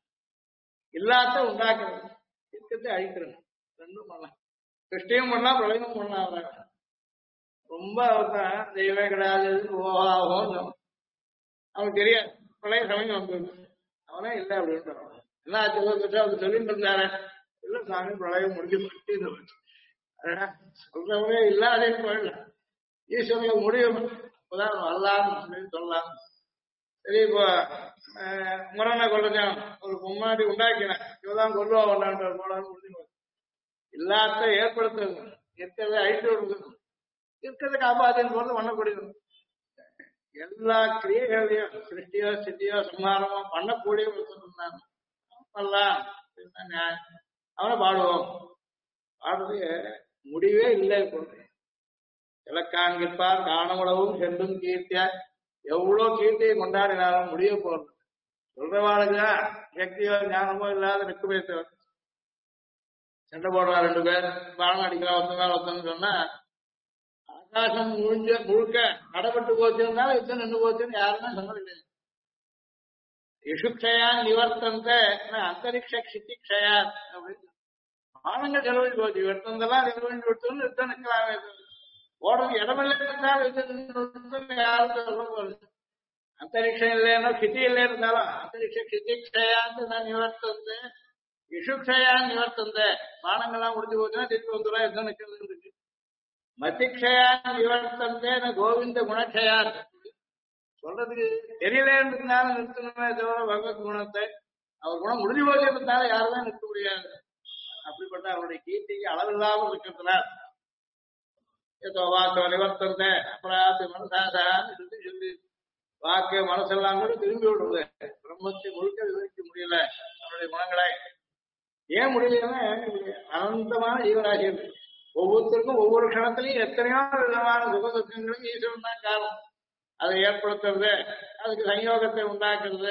இல்லாத உண்டாக்குறது, இருக்கத்தை அழிக்கிறது. 2ம் பண்ணலாம். கிருஷ்டியும் பண்ணலாம், பிரளயமும் பண்ணலாம். ரொம்ப அவர்தான் தெய்வமே கிடையாது ஓஹாவோன்னு அவனுக்கு தெரியாது. பிரளய சமயம் வந்தது, அவனே இல்லை அப்படின்னு என்ன ஆச்சு அவர் சொல்லிட்டு இருந்தாரு. இல்ல சாமி பிரளயம் முடிஞ்சு சொல்றவனே இல்லாதேன்னு போயிடல. ஈஸ்வரனுக்கு முடியும் அப்பதான் வரலாம் அப்படின்னு சொல்லலாம். சரி இப்போ முரணை கொள்ளுதான் ஒரு முன்னாடி உண்டாக்கினேன் இவதான் கொல்லுவா வரலான்ற போலான்னு முடிஞ்சு இல்லாத ஏற்படுத்துறது இருக்கிறத அழித்து விடுறது இருக்கிறத காப்பாத்தின்னு போறது பண்ணக்கூடியது. எல்லா கிரியைகளையும் சிருஷ்டியோ சித்தியோ சம்ஹாரமோ பண்ணக்கூடிய ஒருத்தர் பண்ணலாம் அவனை பாடுவோம். பாடுறது முடிவே இல்லை. இலக்காங்கிருப்பார் காணவளவும் சென்றும் கீர்த்தியா எவ்வளவு கீர்த்தியை கொண்டாடினாலும் முடிய போறது சொல்றவாளுக்குதான் சக்தியோ ஞானமோ இல்லாத நிற்குமே தவிர சண்டை போடுறா ரெண்டு பேர் பானம் அடிக்கிறா ஒருத்த மேல ஒருத்தன்னு சொன்னா ஆகாசம் முழுக்க நடப்பட்டு போச்சுன்னாலும் யுத்தம் நின்று போச்சுன்னு யாருமே சொன்னதில்லை. இஷுக்ஷயான் நிவர்த்தந்த அந்தரிக்ஷ க்ஷிதிக்ஷயான் அப்படின்னு பானங்கள் செலவழிச்சு போச்சு. வெட்டந்தெல்லாம் செலவழிச்சு விட்டுன்னு யுத்தம் நிற்கலாமே ஓடுறது இடமில்லை இருந்தாலும் யாரும் சொல்ல போறது. அந்தரிக்ஷம் இல்லைன்னா கிட்டி இல்லை இருந்தாலும் அந்தரிக்ஷ கிதிக்ஷயான்னு நான் நிவர்த்தந்த இஷுக்ஷயான் நிவர்த்தந்த பானங்கள்லாம் முடிஞ்சு போச்சுன்னா திருப்பி வந்துடும் யுத்தம் நிற்கிறது இருக்கு. மத்திக்ஷயான் நிவர்த்தந்தே கோவிந்த குணக்ஷயான் சொல்றதுக்கு தெரியலேன்றதுனால நிறுத்தணுமே தவிர பகவத் குணத்தை அவர் குணம் முடிஞ்சு போச்சுன்றதுனால யாருமே நிறுத்த முடியாது. அப்படிப்பட்ட அவருடைய கீர்த்திக்கு அளவில்லாமல் இருக்கிறதுனால ஏதோ வாக்கு நிவர்த்தந்த அப்புறம் மனசாசான்னு சொல்லி வாக்கு மனசெல்லாம் கூட திரும்பி விடுறது. பிரம்மத்தை முழுக்க விவரிக்க முடியல அவருடைய குணங்களை. ஏன் முடியலன்னா அனந்தமான ஜீவராசிகள் ஒவ்வொருத்தருக்கும் ஒவ்வொரு க்ஷணத்திலையும் எத்தனையோ விதமான சுகதுக்கங்களும் ஈஸ்வரன் தான் காரணம். அதை ஏற்படுத்துறது அதுக்கு சங்கயோகத்தை உண்டாக்குறது.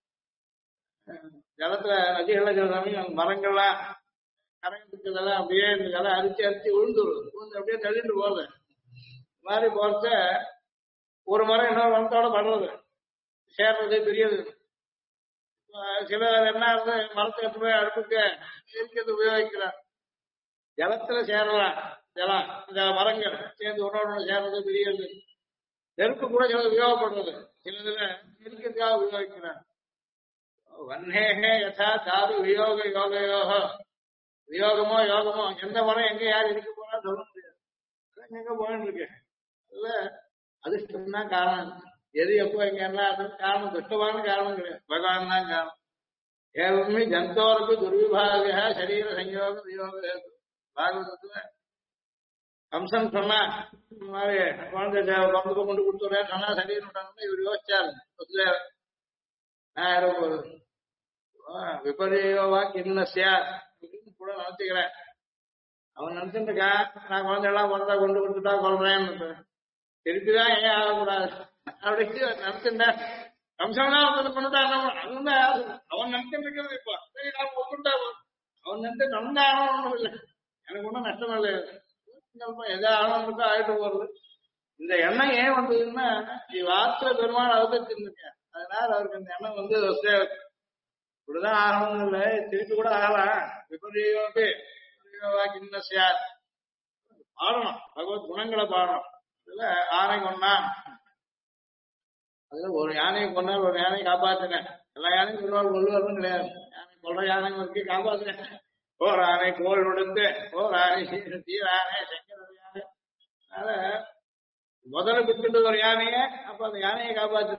ஜலத்துல நதிகள்ல சில சமயம் மரங்கள்லாம் கரைக்கிறதெல்லாம் அப்படியே இந்த ஜலம் அரிச்சு விழுந்து அப்படியே தள்ளிட்டு போகுது. இந்த மாதிரி போறச்ச ஒரு மரம் இன்னொரு மரத்தோட படுறது சேர்றது பெரியது. சிலர் என்ன ஆகுது மரத்தை எடுத்து போய் அடுப்புக்கு இருக்கிறது உபயோகிக்கிறார். ஜலத்துல சேரலாம் ஜலம் இந்த மரங்கள் சேர்ந்து ஒன்னோட சேர்றது பெரியது. நெருப்பு கூட சிலது உபயோகப்படுறது சிலதுல இருக்கிறதுக்காக உபயோகிக்கிறார். வன்னேகே யதா தாது வியோக யோகயோக வியோகமோ யோகமோ எந்த மரம் எங்க யார் இருக்க போனா சொல்ல முடியாது. எங்க போயிட்டு இருக்கு இல்ல அதிர்ஷ்டம் தான் காரணம். எது எப்போ எங்க என்ன அதுக்கு காரணம் துஷ்டமான காரணம் கிடையாது. பகவான் தான் காரணம். ஏவுமே ஜந்தோருக்கு துர்விபாக சரீர சங்கயோக வியோக பாகவதத்துல கம்சன் சொன்னா இந்த மாதிரி குழந்தை பங்குக்கு கொண்டு கொடுத்துறேன் சொன்னா சரீரம் விட்டாங்கன்னா இவர் யோசிச்சாரு நான் போகுது விபரீவா கிண்ணசியா கூட நினைச்சுக்கிறேன். அவன் நினைச்சுட்டு இருக்கா நான் குழந்தையெல்லாம் பிறந்தா கொண்டு கொடுத்துட்டா கொள்றேன்னு திருப்பிதான் ஏன் ஆகக்கூடாது அப்படின்னு நினைச்சுட்டேன். கம்சனா கொண்டுட்டா அதுதான் அவன் நினைச்சுட்டு இருக்கிறது. இப்போ சரி நான் ஒத்துட்டா அவன் நினைச்சு நந்தாலும் ஒண்ணும் இல்லை எனக்கு ஒன்றும் நஷ்டம் இல்லை. எதா ஆனவனுக்கு ஆயிட்டு போறது. இந்த எண்ணம் ஏன் வந்ததுன்னா வார்த்தை பெருமாள் அவதரிச்சிருந்திருக்கேன். அதனால அவருக்கு இந்த எண்ணம் வந்து இப்படிதான் ஆகணும் இல்லை திருப்பி கூட ஆகலாம். விபரீயோக்கு கிண்ணசியார் பாடணும் பகவத் குணங்களை பாடணும். இதுல ஆனை கொண்டான் அதுல ஒரு யானையை கொண்டால் ஒரு யானையை காப்பாத்தினேன். எல்லா யானையும் கொள்வாள் கொள்வாரும் கிடையாது. யானை கொள்ற யானை வரைக்கும் காப்பாத்தினேன். ஓர் ஆனை கோல் உடுத்து ஓர் ஆனை தீரானை செங்கல் யானை. அதனால முதல்ல விட்டுட்டு ஒரு யானைய அப்ப அந்த யானையை காப்பாத்து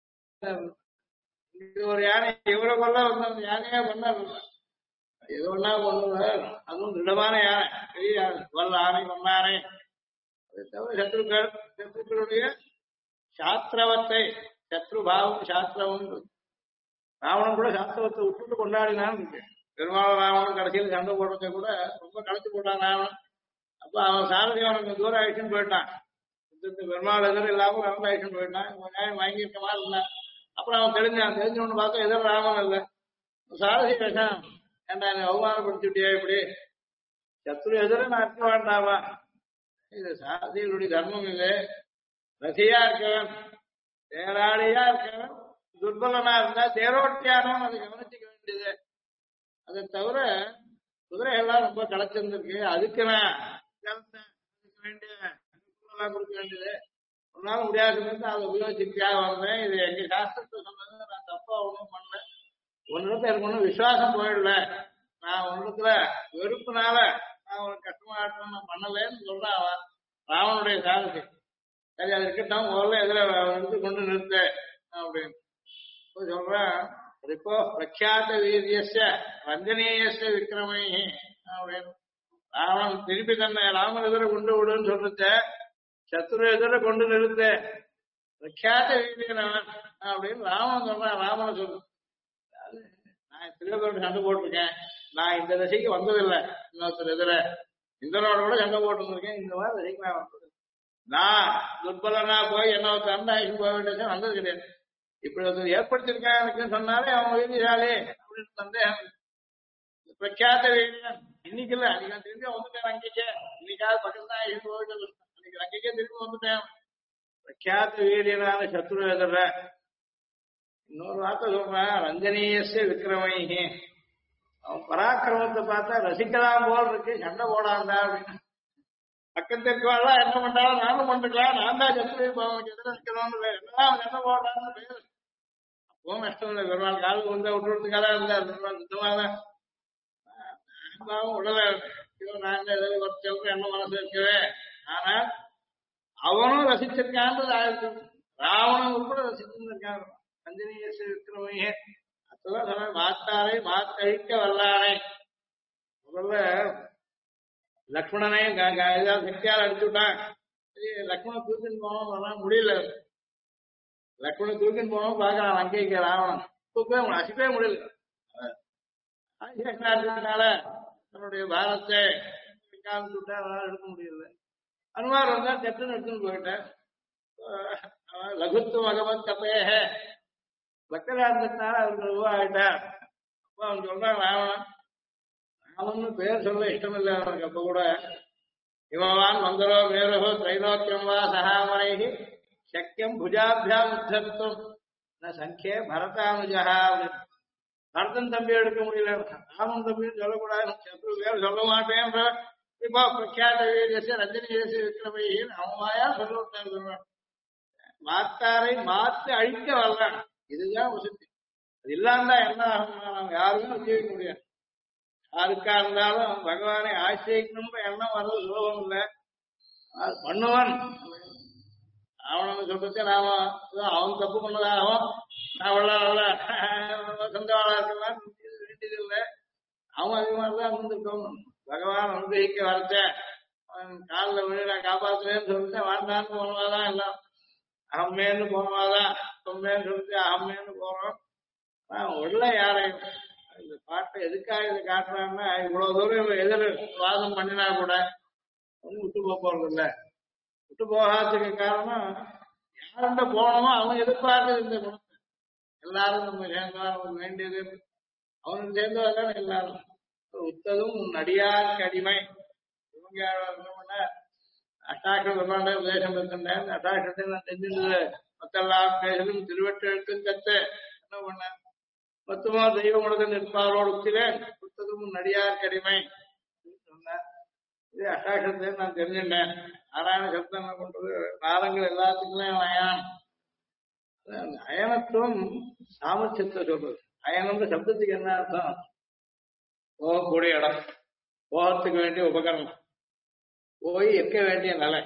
ஒரு யானை இவரை கொள்ள வந்து அந்த யானையா பண்ணாரு. எது ஒன்னா கொண்டுவார் அதுவும் திடமான யானை பெரிய யானை வல்ல ஆணை கொண்டானை. அதை தவிர சத்ருக்களுடைய சாஸ்திரவத்தை சத்ருபாவம் சாஸ்திரமும் ராவணன் கூட சாஸ்திரத்தை விட்டுட்டு கொண்டாடினான்னு இருக்கு. பெருமாள் ராவணன் கடைசியில் சண்டை போடுறதை கூட ரொம்ப கலைச்சு போட்டான் ராவணன். அப்ப அவன் சாரதி அவனுக்கு தூரம் ஆயிடுச்சுன்னு போயிட்டான். பெருமாள் எதிரும் இல்லாம ரொம்ப ஆயிடுச்சுன்னு போயிட்டான். நியாயம் வாங்கியிருக்க மாதிரி இருந்தான். அப்புறம் அவன் தெரிஞ்சவனு பார்த்தா எதிரும் ராமன் இல்லை சாரதி பேசான். ஏன்டா என்னை அவமானப்படுத்திட்டியா இப்படி சத்ரு எதிர நான் இருக்க வேண்டாமா? இது சாரதிகளுடைய தர்மம் இல்லை. ரசியா இருக்கவன் தேராளியா இருக்கவன் துர்பலனா இருந்தா தேரோட்டியானவன் அதை கவனிச்சுக்க வேண்டியது. அதை தவிர குதிரைகள்லாம் ரொம்ப களைச்சிருந்திருக்கு. அதுக்கு நான் வேண்டிய கொடுக்க வேண்டியது ஒன்னால முடியாது. அதை உபயோகிச்சுக்காக வந்தேன். இது எங்க சாஸ்திரத்தை சொன்னது நான் தப்பா ஒன்றும் பண்ணல. ஒன்னிடத்துல எனக்கு ஒன்றும் விசுவாசம் போயிடல. நான் ஒன்னிடத்துல வெறுப்புனால நான் உனக்கு கஷ்டமா நான் பண்ணலன்னு சொல்றான் ராவனுடைய சாரதி. சரி அது இருக்கட்டும், முதல்ல எதிர வந்து கொண்டு நிறுத்த அப்படின்னு சொல்றேன். இப்போ பிரக்யாத வீரியஸ்ய ரஞ்சனீயஸ்ய விக்ரமை அப்படின்னு ராவணன் திருப்பி தன்னை ராமன் எதிர கொண்டு விடுன்னு சொல்லிட்ட, சத்ரு எதிர கொண்டு நிறுத்த பிரக்யாத வீரியனவன் அப்படின்னு ராமன் சொல்றான். ராமனை சொல்லு, நான் திருவள்ளுவர் சண்டை போட்டிருக்கேன், நான் இந்த திசைக்கு வந்ததில்லை, இன்னொருத்தர் எதிர இந்தனோட கூட சண்டை போட்டுருக்கேன், இந்த மாதிரி திசைக்கு நான் வந்தது, நான் துர்பலனா போய் என்ன அண்டாயிரம் போக வேண்டிய வந்தது கிடையாது. இப்படி ஒரு ஏற்படுத்திருக்கான் எனக்கு சொன்னாலே அவன் வீதிசாலி அப்படின்னு சந்தேகம். பிரக்யாத வீரன் இன்னைக்கு இல்ல, அன்னைக்கு திரும்பி வந்துட்டேன் அங்கேயே, இன்னைக்காவது பக்கத்து தான் இருந்து போயிட்டு அன்னைக்கு அங்கேயே திரும்பி வந்துட்டேன். பிரக்யாத வீரியனான சத்ரு எதிர இன்னொரு வார்த்தை சொல்றேன், ரஞ்சனீயஸ்ய விக்ரமைஹி, அவன் பராக்கிரமத்தை பார்த்தா ரசிக்கலாம் போல் இருக்கு, சண்டை போடாண்டா அப்படின்னு. பக்கத்து இருக்கவாள்லாம் என்ன பண்றாலும் நானும் பண்ணிக்கலாம், நான் தான் சத்ரு அவனுக்கு எதிர நிற்கணும்னு எல்லாம் சண்டை போடுறான்னு பேரு. அப்பவும் நஷ்டம் இல்லை, ஒரு நாள் காலம் வந்து விட்டுறதுக்காக இருந்தார், சுத்தமாக உடல நான் ஏதாவது சொல்றேன் என்ன மனசு இருக்கவே. ஆனா அவனும் ரசிச்சிருக்கான்றது ஆயிருக்கு, ராவணன் கூட ரசிச்சிருந்திருக்கான். ரஞ்சனீயஸ்ய விக்ரமையே அதுதான் சொன்ன, மாத்தாரை மாத்தழிக்க வல்லானே. முதல்ல லக்ஷ்மணனையும் ஏதாவது சக்தியால் அடிச்சு விட்டான். லக்ஷ்மண தூக்கின்னு போனோம் வரலாம் முடியல, லக்ஷ்மண தூக்கின்னு போனோம் பாக்கலாம் அங்கேயே ராவணன் தூக்கவே அசிக்கவே முடியல. ஆதிசேஷனால தன்னுடைய பாரத்தை விட்டா அதனால எடுக்க முடியல. அனுமார் வந்தா தெட்டுன்னு எடுத்துன்னு போயிட்டேன். லகுத்துவம் பகவத் தப்பேக பக்தரா இருந்ததுனால அவருக்கு உருவாகிட்டார். அப்ப அவன் சொல்றான் ராவணன், ராவன் பேர் சொல்ல இஷ்டம் இல்லை அவனுக்கு. அப்ப கூட இமவான் மந்தரோ மேரோ திரைலோக்கியம் வா சகாமரைகி சக்கியம் புஜாபியாம் உத்தர்த்தும் ந சங்கே பரதானுஜா. பரதன் தம்பி எடுக்க முடியல, ராமன் தம்பின்னு சொல்லக்கூடாது, சத்ரு பேர் சொல்ல மாட்டேன். இப்போ பிரக்யாத வீரியஸ்ய ரஞ்சனீயஸ்ய விக்ரமையின் அவன் வாயா சொல்ல விட்டான். சொல்றான், மாத்தாரை மாத்து அழிக்க வரலாம், இதுதான் வசதி. அது இல்லாம என்ன ஆகும், யாருமே ஜீவிக்க முடியாது. யாருக்கா இருந்தாலும் பகவானை ஆசிரியக்கணும் எண்ணம் வர்றது சுலபம் இல்லை, அது பண்ணுவன். அவனு சொல்றது நாம அவன் தப்பு பண்ணதாகவும் நான் சொந்தவாளா இருக்கலாம் வேண்டியது இல்லை. அவன் அது மாதிரிதான் இருந்திருக்கோம். பகவான் அனுகிரகிக்க வரச்சேன், அவன் காலில் விழு நான் காப்பாத்துறேன்னு சொல்லிட்டு வாழ்ந்தான்னு போனவாதான் எல்லாம். அகம்மேன்னு போனவாதான் தொம்மேன்னு சொல்லிட்டு அகம்மேன்னு போறோம். உள்ள யாரையும் இந்த பாட்டை எதுக்காக இதை காட்டுறாங்கன்னா, இவ்வளவு தூரம் எதிர் வாதம் பண்ணினா கூட ஒன்னும் விட்டு போறது இல்லை. விட்டு போகாததுக்கு காரணம் யாருண்ட போனோமோ அவன் எதிர்பார்த்து இந்த குணத்தை எல்லாரும் நம்ம சேர்ந்தா நமக்கு வேண்டியது அவனுக்கு சேர்ந்தவர்தான் எல்லாரும். உத்ததும் நடிகாருக்கு அடிமை. இவங்க அஷ்டாட்சர பிரம்மாண்ட உபதேசம் இருக்கின்றேன், அஷ்டாட்சரத்தை நான் தெரிஞ்சிருந்தது மத்தெல்லாம் பேசலும் திருவட்டு எழுத்து கத்து என்ன பண்ண மொத்தமா தெய்வ குணத்தில் நிற்பாரோடு உத்திலேன் உத்ததும் நடிகாருக்கு அடிமை சொன்னேன். இது அஷ்டாட்சரத்தை நான் தெரிஞ்சுட்டேன். நாராயண சப்தம் என்ன பண்றது, நாரங்கள் எல்லாத்துக்குமே அயனம். அயனத்துவம் சாமர்த்தியத்தை சொல்றது. அயனம்ன்ற சப்தத்துக்கு என்ன அர்த்தம், போகக்கூடிய இடம், போகத்துக்கு வேண்டிய உபகரணம், போய் எக்க வேண்டிய நிலை.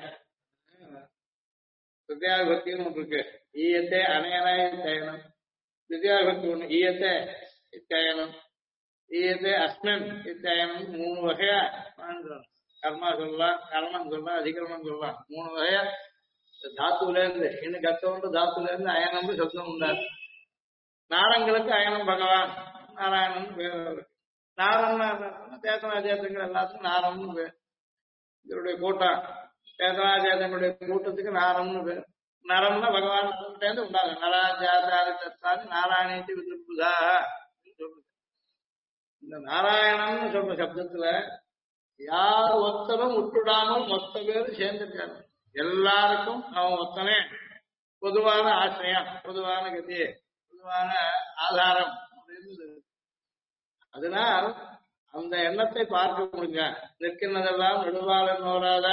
வித்யாபக்தின்னு ஒன்று இருக்கு, ஈயத்தை அணையனாய் தயனம். வித்யாபக்தி ஒண்ணு ஈயத்தை இத்தயனம், ஈயத்தை அஸ்மன் இத்தயனம். 3 வகையா கர்மா சொல்லலாம், கரணம் சொல்லலாம், அதிகரணம் சொல்லலாம். 3 வகையா தாத்துல இருந்து இன்னும் கத்தோண்டு தாத்துல இருந்து அயனம்னு சப்தம் உண்டாரு. நாரங்களுக்கு அயனம் பகவான் நாராயணன் பேர். நாரன் சேத்தனாச்சேத்தங்கள் எல்லாத்துக்கும் நாரம்னு பேர். இதனுடைய கூட்டம் சேத்தனாச்சேத்தங்களுடைய கூட்டத்துக்கு நாரம்னு பேர். நரம்னா பகவான் சேர்ந்து உண்டாங்க. நராஜாதாரி நாராயணி விதுர்புதா சொல்றது. இந்த நாராயணன் சொல்ற சப்தத்துல யார் ஒத்தரும் விட்டுடாமல் மொத்த பேரும் சேர்ந்திருக்காங்க. எல்லாருக்கும் அவன் ஒத்தனே பொதுவான ஆசிரியம், பொதுவான கதி, பொதுவான ஆதாரம் அப்படின்னு. அதனால் அந்த எண்ணத்தை பார்க்க முடியுங்க. நிற்கின்றதெல்லாம் நெடுவாளன் நோராதா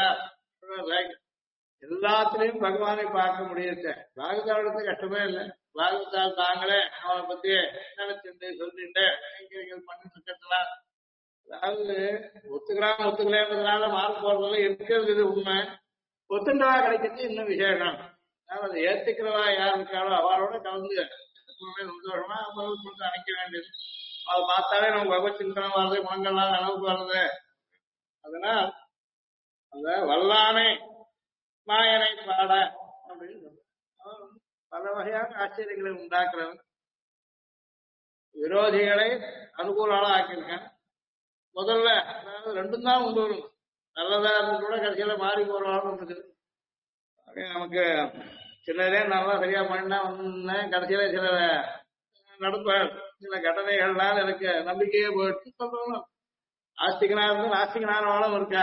எல்லாத்திலையும் பகவானை பார்க்க முடியுது. பாகவதாவிடத்து கஷ்டமே இல்லை. பாகவதால் தாங்களே அவனை பத்தி நினைச்சுட்டு சொல்லிட்டு பண்ணி சுற்றலாம். அதாவது ஒத்துக்கலாம் ஒத்துக்கலன்றதுனால மார்க் போறதுல இருக்கிறது இது உண்மை. ஒத்துண்டவா கிடைக்கிறது இன்னும் விசேஷம். அதனால அதை ஏத்துக்கிறவா யார் இருக்காளோ அவளோட கலந்து எப்பவுமே சந்தோஷமா அவங்களுக்கு கொடுத்து அணைக்க வேண்டியது. அதை பார்த்தாலே நமக்கு பகவத் சிந்தனம் வர்றது, குணங்கள்லாம் அளவுக்கு வர்றது. அதனால் அந்த வல்லானை மாயனை பாட அப்படின்னு சொல்றார். அவன் பல வகையான ஆச்சரியங்களை உண்டாக்குறவன், விரோதிகளை அனுகூலாக ஆக்கியிருக்கான். முதல்ல அதாவது ரெண்டும் தான் கொண்டு வரும். நல்லதா இருந்து கூட கடைசியில மாறி போறவாலும் இருக்குது. நமக்கு சிலரே நல்லா சரியா பண்ணா வந்தேன், கடைசியில சில நடப்பார், சில கட்டளைகள்னால எனக்கு நம்பிக்கையே போயிட்டு சொல்றோம். ஆஸ்திகனா இருந்து நாஸ்திகனானவாலும் இருக்கா.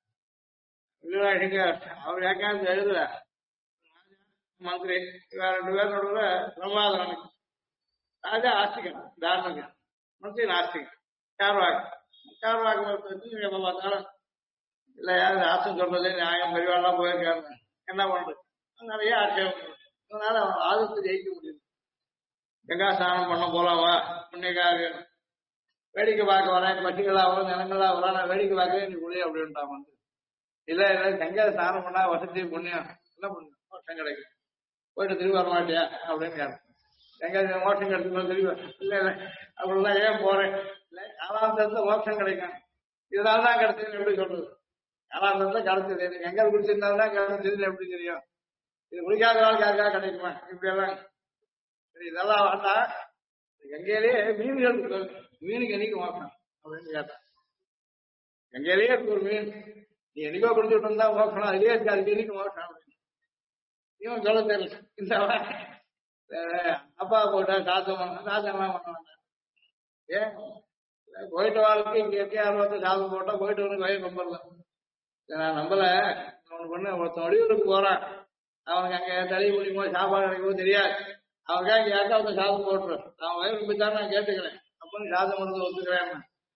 அவர் ஏக்காந்து எழுதுற மந்திரி இவ ரெண்டு பேர் நடுவுல பிரமாதம் எனக்கு. ராஜா ஆஸ்திகன் தார்மகன், மந்திரி நாஸ்திகன். சார்வாக்கு வச்சு எப்ப பார்த்தாலும் இல்ல யாரு ஆசம் சொல்றது நியாயம் பெரியவாள்லாம் போயிருக்காங்க, என்ன பண்றது, நிறைய ஆட்சேபம். அதனால அவன் ஆதத்தை ஜெயிக்க முடியும். கங்கா ஸ்நானம் பண்ண போலாவா, புண்ணியக்காக வேடிக்கை பார்க்க வரேன், பட்டிகளா வரும் ஜனங்களா வரா, நான் வேடிக்கை பார்க்கவே நீ குளிய அப்படின்ட்டான் வந்து. இல்ல இல்ல கங்கா ஸ்நானம் பண்ணா வசதி புண்ணியம் என்ன புண்ணியம் மோட்சம் கிடைக்கும், போயிட்டு திரும்பி வர மாட்டியா அப்படின்னு கேட்டேன். எங்க மோட்சம் கிடைக்கும் திரும்பி இல்ல இல்ல அப்படிலாம் ஏன் போறேன், இல்ல காலாந்தத்துல மோட்சம் கிடைக்கும், இதனால தான் கிடைச்சதுன்னு எப்படி சொல்றது, காலாந்தத்துல கிடைச்சது எனக்கு எங்க குடிச்சிருந்தாலும் கிடைச்சதுன்னு எப்படி தெரியும், இது குடிக்காத நாள் யாருக்காக கிடைக்குமா, இப்படி எல்லாம் இதெல்லாம் வேண்டா. கங்கையிலேயே மீன்கள் மீனுக்கு என்னைக்கு மோசம் அப்படின்னு கேட்டான். கங்கையிலேயே ஒரு மீன் நீ என்னைக்கோ குடிச்சுட்டு இருந்தா மோசம், அதுலயே இருக்கு, அதுக்கு என்னைக்கு மோசம் அப்படின்னு இவன் சொல்ல தெரியல. இந்த அப்பா போட்ட சாதம் சாதம்லாம் பண்ண வேண்டாம், ஏன் போயிட்டு வாழ்க்கை இங்க இருக்கே அறுபத்து சாதம் போட்டா போயிட்டு வந்து வயிறு நம்பல. நான் நம்பல, அவனுக்கு பண்ண ஒருத்தன் வடிவூருக்கு போறான், அவனுக்கு அங்க தடி முடியுமோ சாப்பாடு கிடைக்குமோ தெரியாது, அவனுக்காக இங்க யாருக்கா அவன் சாதம் போட்டுரு, அவன் வயிறு நம்பித்தான் நான் கேட்டுக்கிறேன், அப்பன்னு சாதம் வந்து ஒத்துக்கிறேன்.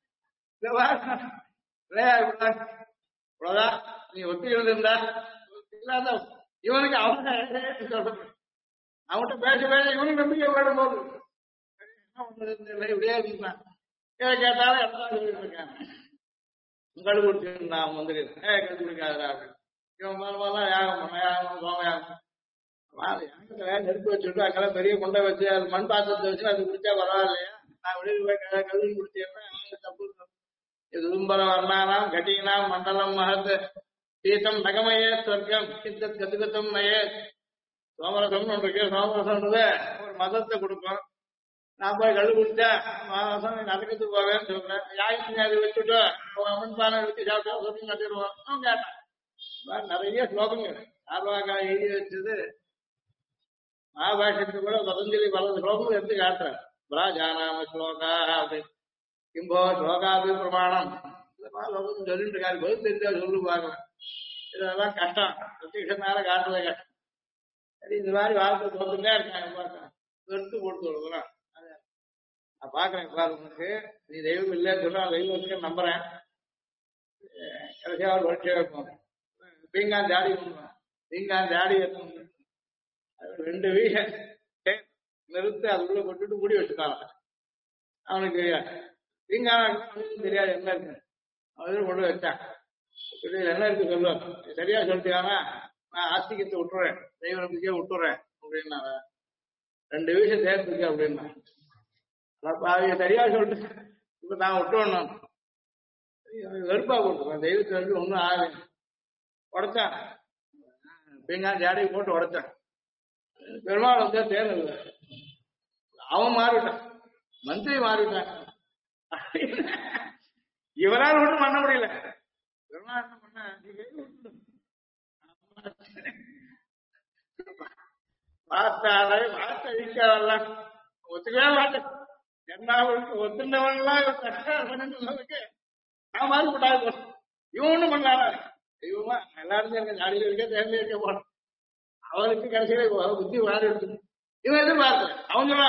இவ்வளவுதான் நீ ஒத்துக்கிறது இருந்தா இல்லாத இவனுக்கு அவன் சொல்றது, அவன்கிட்ட பேச பேச இவனுக்கு நம்பிக்கை வேடும் போது என்ன பண்றது இப்படியே இருந்தான். கேட்டாலும் எல்லாம் சொல்லிட்டு இருக்காங்க, கடு குடிச்சு நான் வந்துருக்கேன், கடு குடிக்காதா அப்படின்னு. இவன் மேலாம் யாகம் பண்ண யாகம் சோமயாகம் நெருப்பு வச்சுட்டு அங்கெல்லாம் பெரிய கொண்டை வச்சு அது மண் பாத்திரத்தை வச்சு அது குடிச்சா பரவாயில்லையா, நான் வெளியே போய் கழுவி குடிச்சேன்னா தப்பு. இது தும்பர வர்ணானாம் கட்டீனாம் மண்டலம் மகத் சீதம் நகமயே சொர்க்கம் சித்தத் கதுகத்தம் நயே. சோமரசம்னு ஒன்று இருக்கு, சோமரசம்ன்றது ஒரு மதத்தை கொடுக்கும். நான் போய் கழு குடிச்சா மாதம் நீ நரக்கத்துக்கு போவேன்னு சொல்றேன், யாருக்கு அதை வச்சுட்டு அம்மன் பானை வச்சு சாப்பிட்டா சொல்லி நட்டிடுவோம். அவன் கேட்டான் நிறைய ஸ்லோகங்கள் ஆர்வாக்கா எழுதி வச்சது மகாபாஷ்யத்துக்கு கூட பதஞ்சலி பல ஸ்லோகங்கள் எடுத்து காட்டுறேன். பிராஜானாம ஸ்லோகா அப்படின்னு இம்போ ஸ்லோகாபி பிரமாணம் சொல்லிட்டு இருக்காரு, பதில் தெரிஞ்சா சொல்லு பார்க்கலாம். இதெல்லாம் கஷ்டம், பிரத்யட்சனால காட்டுறது கஷ்டம். சரி இந்த மாதிரி வாழ்க்கை தோத்துட்டே இருக்காங்க, பார்க்கலாம் எடுத்து கொடுத்து கொடுக்குறோம். நான் பாக்குறேன் பாரு, உனக்கு நீ தெய்வம் இல்லைன்னு சொன்னா தெய்வம் இருக்கு நம்புறேன். கடைசியா ஒரு பரீட்சை வைப்போம், பீங்கான் ஜாடி பண்ணுவான், பீங்கான் ஜாடி ரெண்டு வீச நிறுத்து அதுக்குள்ள கொட்டுட்டு மூடி வச்சுட்டான். அவனுக்கு பீங்கான் தெரியாது என்ன இருக்கு, அவன் கொண்டு வச்சான். என்ன இருக்கு சொல்லுவான், சரியா சொல்லிட்டானா நான் ஆஸ்திகத்தை விட்டுறேன், தெய்வ நம்பிக்கையை விட்டுறேன் அப்படின்னா ரெண்டு விஷயம் சேர்த்துருக்கு அப்படின்னா அவங்க சரியா சொல்லிட்டு இப்ப நான் விட்டுவேன். நான் வெறுப்பா கொடுத்துருவேன், தெய்வத்தை வந்து ஒன்னும் ஆகலை. உடைச்சான், பீங்கான் ஜாடி போட்டு உடைச்சான். பெருமாள் வந்து தேர்தல் அவன் மாறிவிட்டான், மந்திரி மாறிவிட்டான். இவரால் ஒன்றும் பண்ண முடியல. பெருமாள் என்ன பண்ண, பார்த்தாலே பார்த்த அழிக்காதெல்லாம் ஒத்துக்கவே மாட்டேன். என்ன ஒத்துண்டவன்லாம் நான் மாறி விட்டாது, இவன் ஒண்ணும் பண்ணாத தெய்வமா எல்லாரும் இருக்க ஜாடியில இருக்க தேர்ந்து இருக்க போறான். அவனுக்கு கடைசியில புத்தி மாறி எடுத்து இவன் எதிர்பார்த்த அவங்க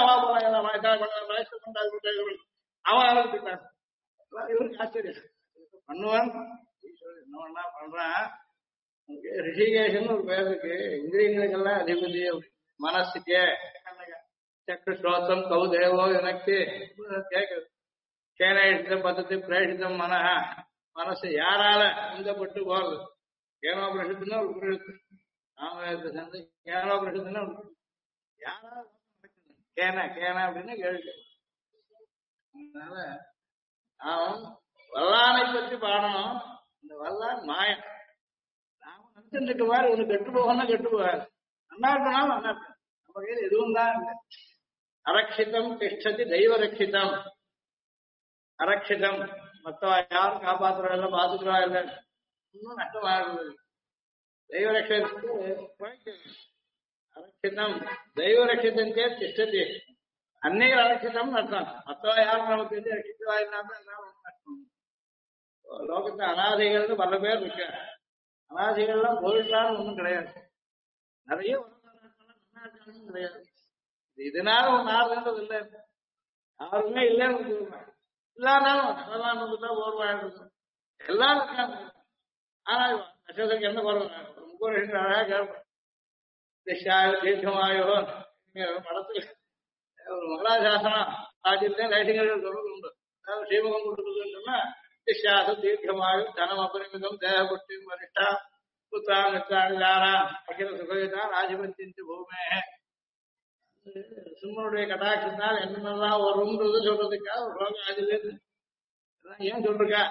அவன் ஆரம்பிச்சுட்டான். இவருக்கு ஆச்சரியம் பண்ணுவான், என்ன பண்றான். ரிஷிகேஷன் ஒரு பேர் இருக்கு, இந்திரியங்களுக்கெல்லாம் அதிபதி. மனசுக்கு சக்கு ஸ்ரோத்தம் கவு தேவோ எனக்கு கேட்குது. சேனையிடம் பத்தத்தை பிரேஷிதம் மனசு யாரால உந்தப்பட்டு போறது, கேனோபரிஷத்துன்னு ஒரு புரியுது ராமவேதத்தை சேர்ந்து கேனோபரிஷத்துன்னு ஒரு யாராவது கேன கேன அப்படின்னு கேள்வி. அதனால அவன் வல்லானை பற்றி பாடணும். இந்த வல்லான் மாயன் நாம நினைச்சுட்டு இருக்க மாதிரி ஒண்ணு கெட்டு போகணும்னா கெட்டு போகாது. நல்லா இருக்கனாலும் நல்லா இருக்கு. நம்ம கையில எதுவும் தான் இல்லை. அரட்சிதம் திஷ்டதி தெய்வ ரட்சிதம். அரட்சிதம் மொத்தம் யாரும் காப்பாத்துறா இல்லை பாத்துக்கிறா இல்லை இன்னும் நஷ்டமாகுது. தெய்வ ரட்சத்துக்கு அரட்சிதம் தெய்வ ரட்சிதம் கே திஷ்டதி அன்னைக்கு அரட்சிதம் அர்த்தம். மொத்தம் யாரும் நமக்கு தெரிஞ்சு ரட்சித்தவா இருந்தாலும் லோகத்து அனாதைகள்னு பல பேர் இருக்கு. அனாதைகள்லாம் போயிட்டாலும் ஒன்றும் கிடையாது. நிறைய கிடையாது. இதனால ஒன்னு ஆறுன்றது இல்லை. யாருமே இல்லைன்னு இல்லாதாலும் தான் ஓர்வாயிருக்கு. எல்லாரும் இருக்காங்க. ஆனா நட்சத்திரத்துக்கு என்ன குறவு? முப்பது ரெண்டு அழகா கேட்பேன். தீர்க்கமாயோ படத்துல ஒரு மங்களாசாசனம் ஆட்சியத்தையும் லைட்டிங்கள் சொல்றது உண்டு. அதாவது ஸ்ரீமுகம் கொடுக்குறதுன்னு சொன்னா தீர்க்கமாயும் தனம் அபரிமிதம் தேகபுஷ்டி வரிஷ்டா புத்தா மித்ராணி தாரா அகில சுகவிதா ராஜபத்தின் பூமே சிம்மனுடைய கடாட்சத்தினால் என்னென்னலாம் வரும்ன்றது சொல்றதுக்காக ஒரு ரோகம் ஆகுது. ஏன் சொல்றா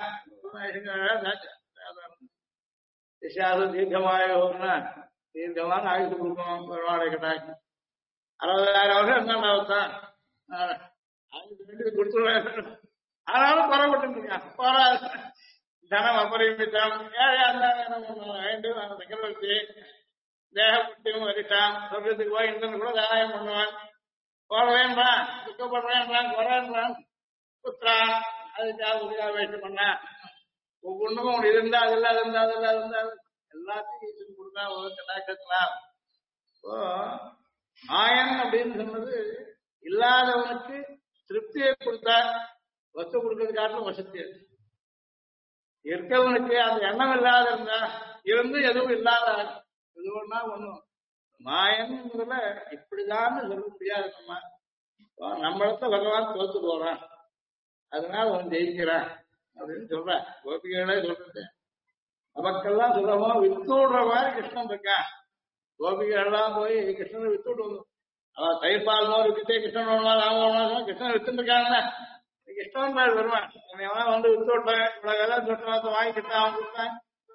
தீர்க்கமாயோன்னா தீர்க்கமான ஆயுசு கொடுக்கணும். பெருமாளுடைய கடாட்சம் 60,000 வருஷம் இருந்தான் ஆயுசு கொடுத்துருவேன். ஆனாலும் குறைபட்டு இருக்கான். போராது தனம் அபரிமிதம் ஏழையா இருந்தாலும் வேண்டும். அந்த சக்கரவர்த்தி தேகப்பட்டியும் வரிட்டான். சொர்க்கத்துக்கு போய் இந்திரன் கூட தாராயம் பண்ணுவான். போறவேன்றான், துக்கப்படுறேன்றான், குறைன்றான், புத்திரான் அதுக்காக வேஸ்ட் பண்ண ஒவ்வொன்றுக்கும் இருந்தா அதில்ல அது இருந்தா அதில்ல அது இருந்தா எல்லாத்தையும் கொடுத்தா ஒரு கட்டாக்கலாம். இப்போ மாயன் அப்படின்னு சொன்னது இல்லாதவனுக்கு திருப்தியை கொடுத்தா வசு கொடுக்கறது காட்டிலும் வசதி. இருக்கவனுக்கு அந்த எண்ணம் இல்லாத இருந்தா இருந்து எதுவும் இல்லாத எதுவும்னா ஒண்ணும் மாயன்ல இப்படிதான் சொல்ல முடியாது. நம்மளத்த பகவான் தோத்து போறான், அதனால அவன் ஜெயிக்கிறான் அப்படின்னு சொல்ற கோபிகளே சொல்றது. நமக்கெல்லாம் சுலபமா வித்துடுற மாதிரி கிருஷ்ணன் இருக்கான். கோபிகள் எல்லாம் போய் கிருஷ்ணனை வித்துட்டு வந்து அவன் தயிர்பால் நோர் வித்துட்டே கிருஷ்ணன் ராம கிருஷ்ணன் வித்துட்டு இருக்காங்க. கிருஷ்ணன் பேர் வருவான். எவன் வந்து வித்து விட்டேன் இவ்வளவு வேலை சொட்ட வாங்கிக்கிட்டான் அவன் கொடுத்தான்.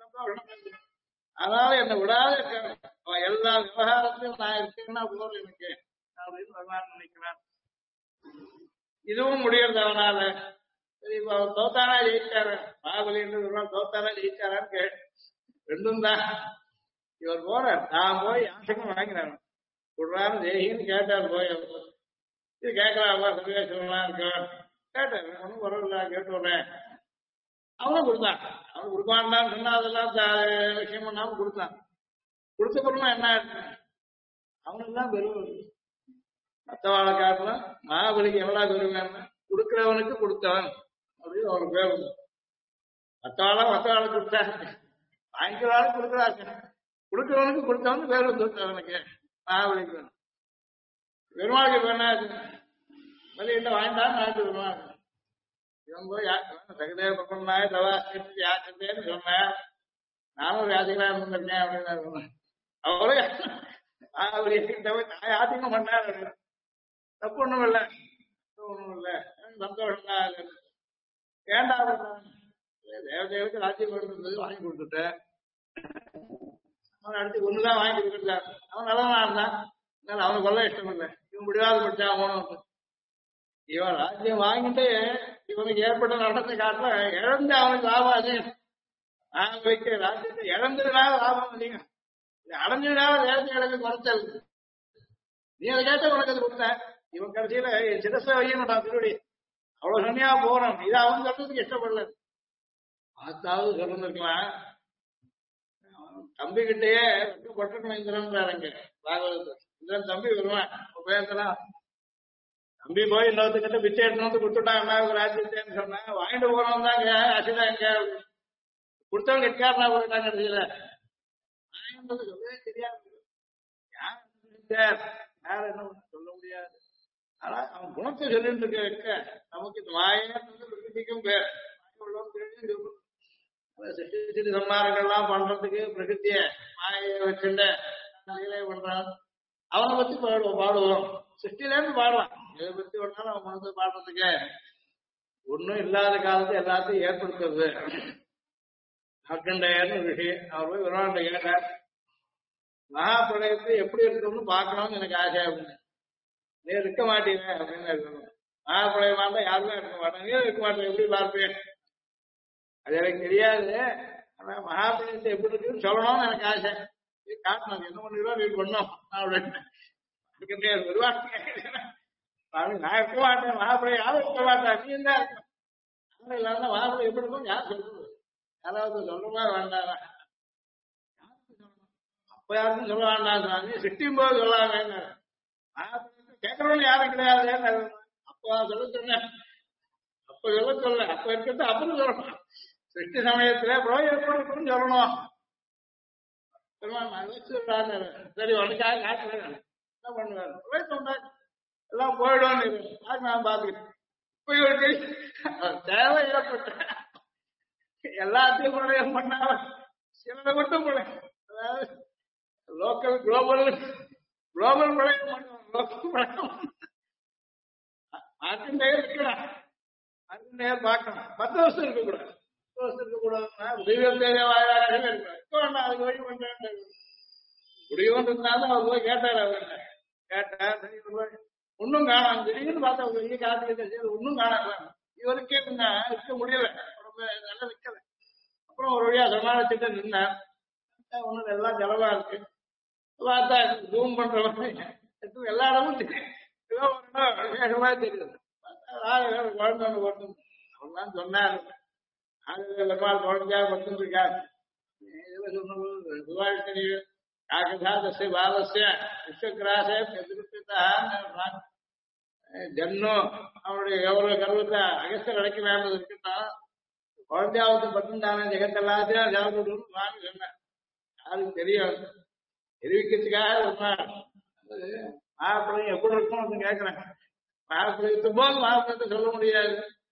அதனால என்னை விடாத இருக்காங்க. அவன் எல்லா விவகாரத்தையும் நான் இருக்கேன்னா போதும் எனக்கு அப்படின்னு பகவான் நினைக்கிறான். இதுவும் முடியறது அவனால. சரி இப்ப அவர் தோத்தானா ஜெயிச்சாரு மகாபலி தோத்தானா ஜெயிச்சாரான்னு கேட்டு ரெண்டும் தான். இவர் போறார், நான் போய் யாசகம் வாங்கினாரு சொல்றாரு ஜெயின்னு கேட்டார். போய் இது கேட்கலாமா சர்வேஸ்வரலாம் இருக்கா கேட்டார். ஒன்றும் பரவாயில்ல கேட்டு விடுறேன். அவனும் கொடுத்தான். அவன் கொடுப்பான்டான்னு சொன்னா அதெல்லாம் விஷயம் பண்ணாம கொடுத்தான். கொடுத்த பொருளும் என்ன அவனுக்கு தான் பெருமை. மற்றவாழ காரணம் மகாபலிக்கு எவ்வளவு பெருமைன்னா கொடுக்கிறவனுக்கு கொடுத்தவன் அப்படின்னு அவனுக்கு பேர். மற்றவாழ கொடுத்தான் வாங்கிக்கிறவாளும் கொடுக்குறாங்க. கொடுக்கிறவனுக்கு கொடுத்தவனுக்கு பேர் வந்து அவனுக்கு மகாபலிக்கு பெருமாளுக்கு வேணா வழியிட்ட வாங்கிட்டான்னு நாட்டு பெருமாள். இவன் போய் சகதேவ பக்கம்னாய தவாஸ்தி யாத்திரன்னு சொன்னேன். நானும் யாத்திகளா இருந்திருக்கேன் அப்படின்னு சொன்னேன். அவரே நான் யாத்திகம் பண்ணேன் அப்படின்னு. தப்பு ஒண்ணும் இல்லை, ஒண்ணும் இல்லை, சந்தோஷம் தான். ஏண்டா தேவதேவனுக்கு ராஜ்யம் கொடுத்தது வாங்கி கொடுத்துட்டேன். அவன் அடுத்து ஒண்ணுதான் வாங்கி கொடுத்துட்டான். அவன் நல்லவனா இருந்தான், அவனுக்கு கொள்ள இஷ்டம் இல்லை. இவன் முடியாத படிச்சா அவனும் இவன் ராஜ்யம் வாங்கிட்டு இவனுக்கு ஏற்பட்ட நடத்தை காட்டுல இழந்து அவனுக்கு லாபம் அதிகம். நான் வைக்க ராஜ்யத்தை இழந்ததுனால லாபம் அதிகம், அடைஞ்சதுனால தேவதைகளுக்கு குறைச்சல். நீ அதை கேட்ட உனக்கு அது கொடுத்த. இவன் கடைசியில சிரச வையணும் திருடி அவ்வளவு சொன்னியா போறோம். இது அவன் சொல்றதுக்கு இஷ்டப்படல. பார்த்தாவது சொல்லிருக்கலாம். தம்பி கிட்டேயே பட்டணும் இந்திரன் அங்க பாகவதர். இந்திரன் தம்பி வருவான் பேசலாம். தம்பி போய் இன்னொருத்துக்கிட்ட பிச்சை எடுத்து வந்து கொடுத்துட்டான் என்ன ராஜ்யத்தேன்னு சொன்னாங்க. வாங்கிட்டு போறவன் தாங்க அசிதான் எங்க கொடுத்தவங்க கெட்டாருனா போயிட்டாங்க. கடைசியில வாங்கிட்டு சொல்லவே தெரியாது. யார் என்ன சொல்ல முடியாது. ஆனா அவன் குணத்தை சொல்லிட்டு இருக்க நமக்கு மாயம் பிரகிருதிக்கும் பேர் சிட்டி சம்மாரங்கள்லாம் பண்றதுக்கு பிரகிருத்திய மாயை வச்சுட்டு பண்றான். அவனை பத்தி பாடுவோம். சிருஷ்டில இருந்து பாடுவான். எதை பத்தி ஒன்னாலும் அவன் மனசு பாடுறதுக்கு ஒன்னும் இல்லாத காலத்து எல்லாத்தையும் ஏற்படுத்துறது. அக்கண்டையர்னு ரிஷி அவர் போய் விராண்ட கேட்டார், மகாபிரளயத்தை எப்படி இருக்கும்னு பார்க்கணும்னு எனக்கு ஆசை அப்படின்னு. நீ இருக்க மாட்டீங்க அப்படின்னு இருக்கணும். மகாபிரளயமா இருந்தா யாருமே இருக்க மாட்டாங்க, நீ இருக்க மாட்டேன் எப்படி பார்ப்பேன். அது எனக்கு தெரியாது. ஆனா மகாபிரளயத்தை எப்படி இருக்குன்னு சொல்லணும்னு எனக்கு ஆசை. காட்டணும் என்ன பண்ணிடுவோம் நீ பண்ணோம் அப்படின்னு. நான் இருக்க மாட்டேன், மகாபிரளயம் யாரும் இருக்க மாட்டேன், நீ தான் இருக்கணும். இல்லாம மகாபிரளயம் எப்படி இருக்கும் யார் சொல்றது? யாராவது சொல்றமா வேண்டாம். அப்ப யாருக்கும் சொல்ல வேண்டாம் சாமி, சிட்டியும் போது சொல்லாம கேட்கறவங்க யாரும் கிடையாது. அப்ப சொல்ல சொன்னேன், அப்ப சொல்ல சொல்ல அப்ப இருக்கிறது அப்புறம் சொல்லணும். சிருஷ்டி சமயத்துல எப்படி சொல்லணும். சரி உனக்காக காட்டுறேன் என்ன பண்ணுவேன் எல்லாம் போயிடும் நான் பாத்துக்கிட்டேன். தேவை ஏற்பட்ட எல்லாத்தையும் பிரளயம் பண்ணாம சிலதை மட்டும் பிரளயம், அதாவது லோக்கல் குளோபல் பிரளயம் பண்ணுவோம். லோக்கல் பிரளயம் ஆர்டின்டேயர் இருக்கலாம், ஆர்டின்டேயர் பார்க்கணும். 10 வருஷம் இருக்கக்கூடாது, 10 வருஷம் இருக்கக்கூடாதுன்னா தெய்வம் தேவையாக இருக்கணும். அதுக்கு வழி பண்றேன் முடியும் இருந்தாலும் அவர் போய் கேட்டார். அவர் கேட்டார், சரி ஒன்னும் காணும். திடீர்னு பார்த்தா வெளியே காத்து ஒன்னும் காணலாம். இவருக்கே இருக்க முடியல, நல்லா நிக்கல. அப்புறம் ஒரு வழியா சமாளிச்சுட்டு நின்னார். ஒண்ணு எல்லாம் ஜலமா இருக்கு. பார்த்தா ஜூம் பண்றவங்க எல்லா இடமும் விசேஷமா தெரியுது. குழந்தை ஒண்ணு போட்டு அவன்தான் சொன்னார். பெருமாள் குழந்தையா பட்டு இருக்காரு. காக்கசாதஸ்ய பாலஸ்ய விஸ்வகிராசே எதிர்ப்பித்தான் ஜன்னோ அவனுடைய எவ்வளவு கருவத்தை அகஸ்தர் அடைக்கிறான்னு இருக்கட்டும். குழந்தையாவது பட்டுண்டான ஜெகத்தெல்லாத்தையும் ஜலப்பட்டு வாங்கி சொன்னேன். யாருக்கு தெரியும் தெரிவிக்கிறதுக்காக ஒரு நாள் மகாபிரளயம் எப்படி இருக்கும் அப்படின்னு கேட்கிறேன். மகாபிரளயத்து போது மகாபிரளயத்தை சொல்ல முடியாது.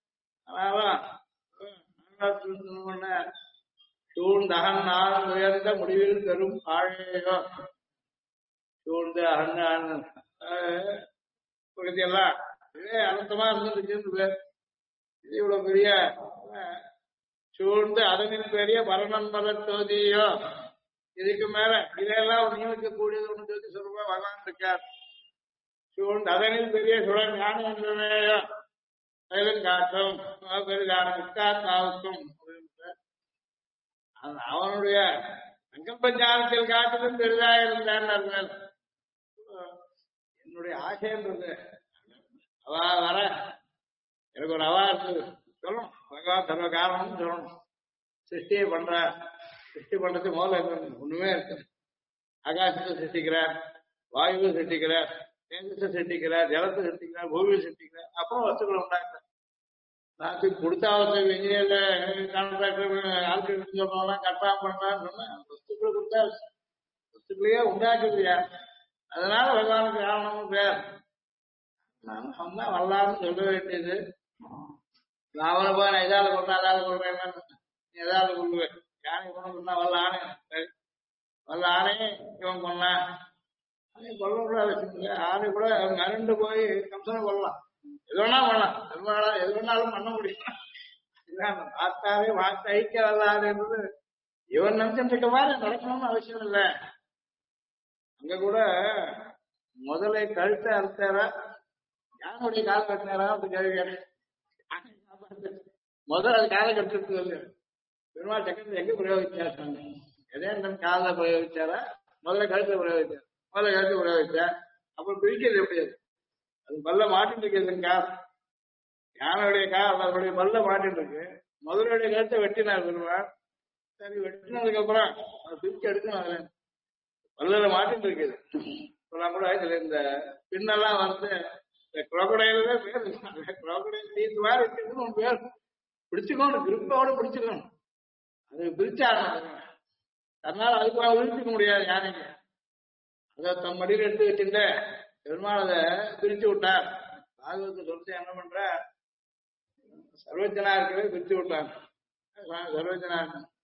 சூழ்ந்த அகன் ஆனந்த உயர்ந்த முடிவில் பெரும் ஆழையோ சூழ்ந்த அகன் எல்லாம் இதே அனந்தமா இருந்துருக்கு. இது இவ்வளவு பெரிய சூழ்ந்து அதனின் பெரிய பரணன் மலர் தோதியோ இதுக்கு மேல இதெல்லாம் நியமிக்க கூடியது ஒன்று சொல்லி சொல்லுவா பகவான் இருக்கார். சூழ்ந்து அதனின் பெரிய சுழல் ஞானம் என்றனையோ காட்டும் பெரிதான முக்காத்மாவுக்கும் அவனுடைய சங்கல்ப ஞானத்தில் காட்டிலும் பெரிதாக இருந்தான். என்னுடைய ஆசைன்றது அவ வர எனக்கு ஒரு அவா இருந்தது சொல்லணும். பகவான் சர்வ காரணம்னு சொல்லணும். சிருஷ்டியை பண்ற, சிருஷ்டி பண்றது முதல்ல ஒண்ணுமே இருக்கு. ஆகாசத்தை சிருஷ்டிக்கிறார், வாயுவை சிருஷ்டிக்கிறார், தேஜத்தை சிருஷ்டிக்கிறார், ஜலத்தை சிருஷ்டிக்கிறார், பூமியை சிருஷ்டிக்கிறார். அப்புறம் வஸ்துக்களை உண்டாக்குறார். நான் கொடுத்தா இன்ஜினியர்ல கான்ட்ராக்டர் ஆட்கள் சொல்றவங்களாம் கட்டாம பண்றான்னு சொன்னா வஸ்துக்களை கொடுத்தா வஸ்துக்களையே உண்டாக்குறியா. அதனால பகவானுக்கு காரணமும் பேர். அவன் தான் வரலான்னு சொல்ல வேண்டியது. அவனை போய் நான் எதாவது கொண்டா அதாவது கொள்றேன், எதாவது கொள்ளுவேன். யானை கொண்டு கொண்டா வல்ல ஆணை வல்ல ஆணையே இவன் கொண்டான். கொல்ல கூட வச்சுங்க. ஆணை கூட மிரண்டு போய் கம்சனை கொள்ளலாம், எது வேணா பண்ணலாம், எது வேணாலும் பண்ண முடியும். வார்த்தாவே வார்த்தை ஐக்கிய வல்லாதுன்றது இவன் நினைச்சுட்டு இருக்க மாதிரி நடக்கணும்னு அவசியம் இல்லை. அங்க கூட முதலை கழுத்தை அறுத்தாரா யானுடைய கால கட்டினாரா அப்படி கேள்வி. முதல்ல அது காலை கட்டுறது இல்லை. பெருமாள் சக்கரத்தை எங்க பிரயோகிச்சாரு? எதே கால பிரயோகிச்சாரா முதல்ல கழுத்தை பிரயோகிச்சார்? முதல்ல கழுத்தை பிரயோகிச்சார். அப்புறம் பிரிக்கிறது எப்படி? அது பல்ல மாட்டிட்டு இருக்குதுங்க. யானுடைய அவருடைய பல்ல மாட்டிட்டு இருக்கு. முதலுடைய கழுத்தை வெட்டினார் பெருமாள். சரி வெட்டினதுக்கு அப்புறம் அதை பிரிச்சு எடுக்கணும். அதுல பல்ல மாட்டிட்டு இருக்குது. கூட இதுல இந்த பின்னெல்லாம் வந்து குரோக்கடையில பேர் குரோக்கடையில் நீத்து மாதிரி இருக்குதுன்னு பேர் பிடிச்சுக்கணும், கிரிப்போட பிடிச்சுக்கணும். அது பிரிச்சாங்க. அதனால அதுக்கு விழிச்சுக்க முடியாது யானைக்கு. அதை தம் மடியில் எடுத்து வச்சுட்டு பெருமாள் அதை பிரிச்சு விட்டார். பாகவத்தை சொல்லிட்டு என்ன பண்ற சர்வஜனா இருக்கவே பிரிச்சு விட்டாங்க. சர்வஜனா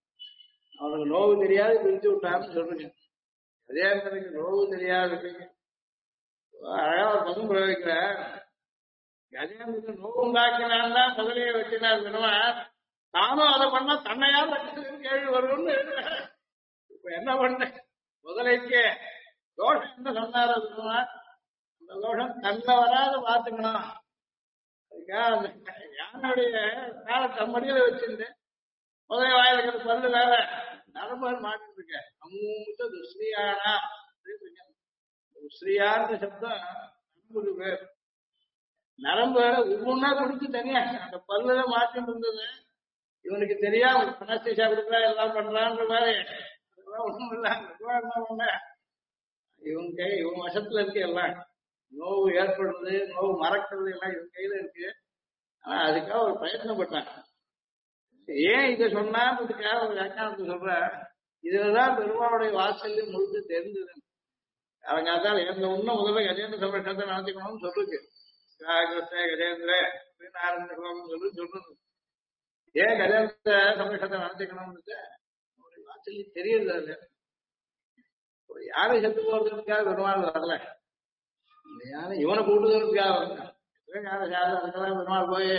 அவனுக்கு நோவு தெரியாது பிரிச்சு விட்டான்னு சொல்றீங்க. கஜேந்திரனுக்கு நோவு தெரியாது. அழகா ஒரு பதம் பிரயோகிக்கிற கஜேந்திரனுக்கு நோவு உண்டாக்கினான் தான் முதலையை வச்சினார் பெருமாள். நானும் அதை பண்ணா தன்னையா வச்சதுன்னு கேள்வி வரும்னு இப்ப என்ன பண்ண முதலைக்கு தோஷம் என்ன சொன்னார் பெருமாள்? அந்த தோஷம் தன்னை வராத பாத்துக்கணும். அதுக்காக அந்த யானுடைய காலை தம்மடியில வச்சிருந்து முதல் வாயில இருக்கிற பல்லு வேற நரம்பு மாட்டிட்டு இருக்க அம்மூத்த துஸ்ரீயானா துஸ்ரீயான்ற சப்தம் நரம்புக்கு பேர். நரம்பு வேற ஒவ்வொன்னா கொடுத்து தனியா அந்த பல்லுல மாட்டிட்டு இருந்தது. இவனுக்கு தெரியாம அனஸ்தீசியா கொடுக்குறா எல்லாம் பண்றான்ற மாதிரி அதெல்லாம் ஒண்ணும் இல்ல. இவன் கை இவன் வசத்துல இருக்கு எல்லாம். நோவு ஏற்படுறது நோவு மறக்கிறது எல்லாம் இவன் கையில இருக்கு. ஆனா அதுக்காக ஒரு பிரயத்னப்பட்டான். ஏன் இதை சொன்னான்றதுக்காக ஒரு வியாக்கியானத்தை சொல்ற. இதுலதான் பெருமாளுடைய வாசல்யம் முழுக்க தெரிஞ்சது. அவங்காத்தால் எந்த உண்மை முதல்ல கஜேந்திர சம்பளத்தை நடத்திக்கணும்னு சொல்லுது. கிருஷ்ண கஜேந்திர அப்படின்னு ஆரம்பிக்கணும்னு சொல்றது. ஏன் கஜேந்திர சம்பளத்தை நடத்திக்கணும்னு அவருடைய வாசல்யம் தெரியுது. அது ஒரு யாரை செத்து போறதுக்காக பெருமாள் வரல. யானை இவனை கூட்டுதலுக்காக வரல. யாரை சாதம் பெருமாள் போய்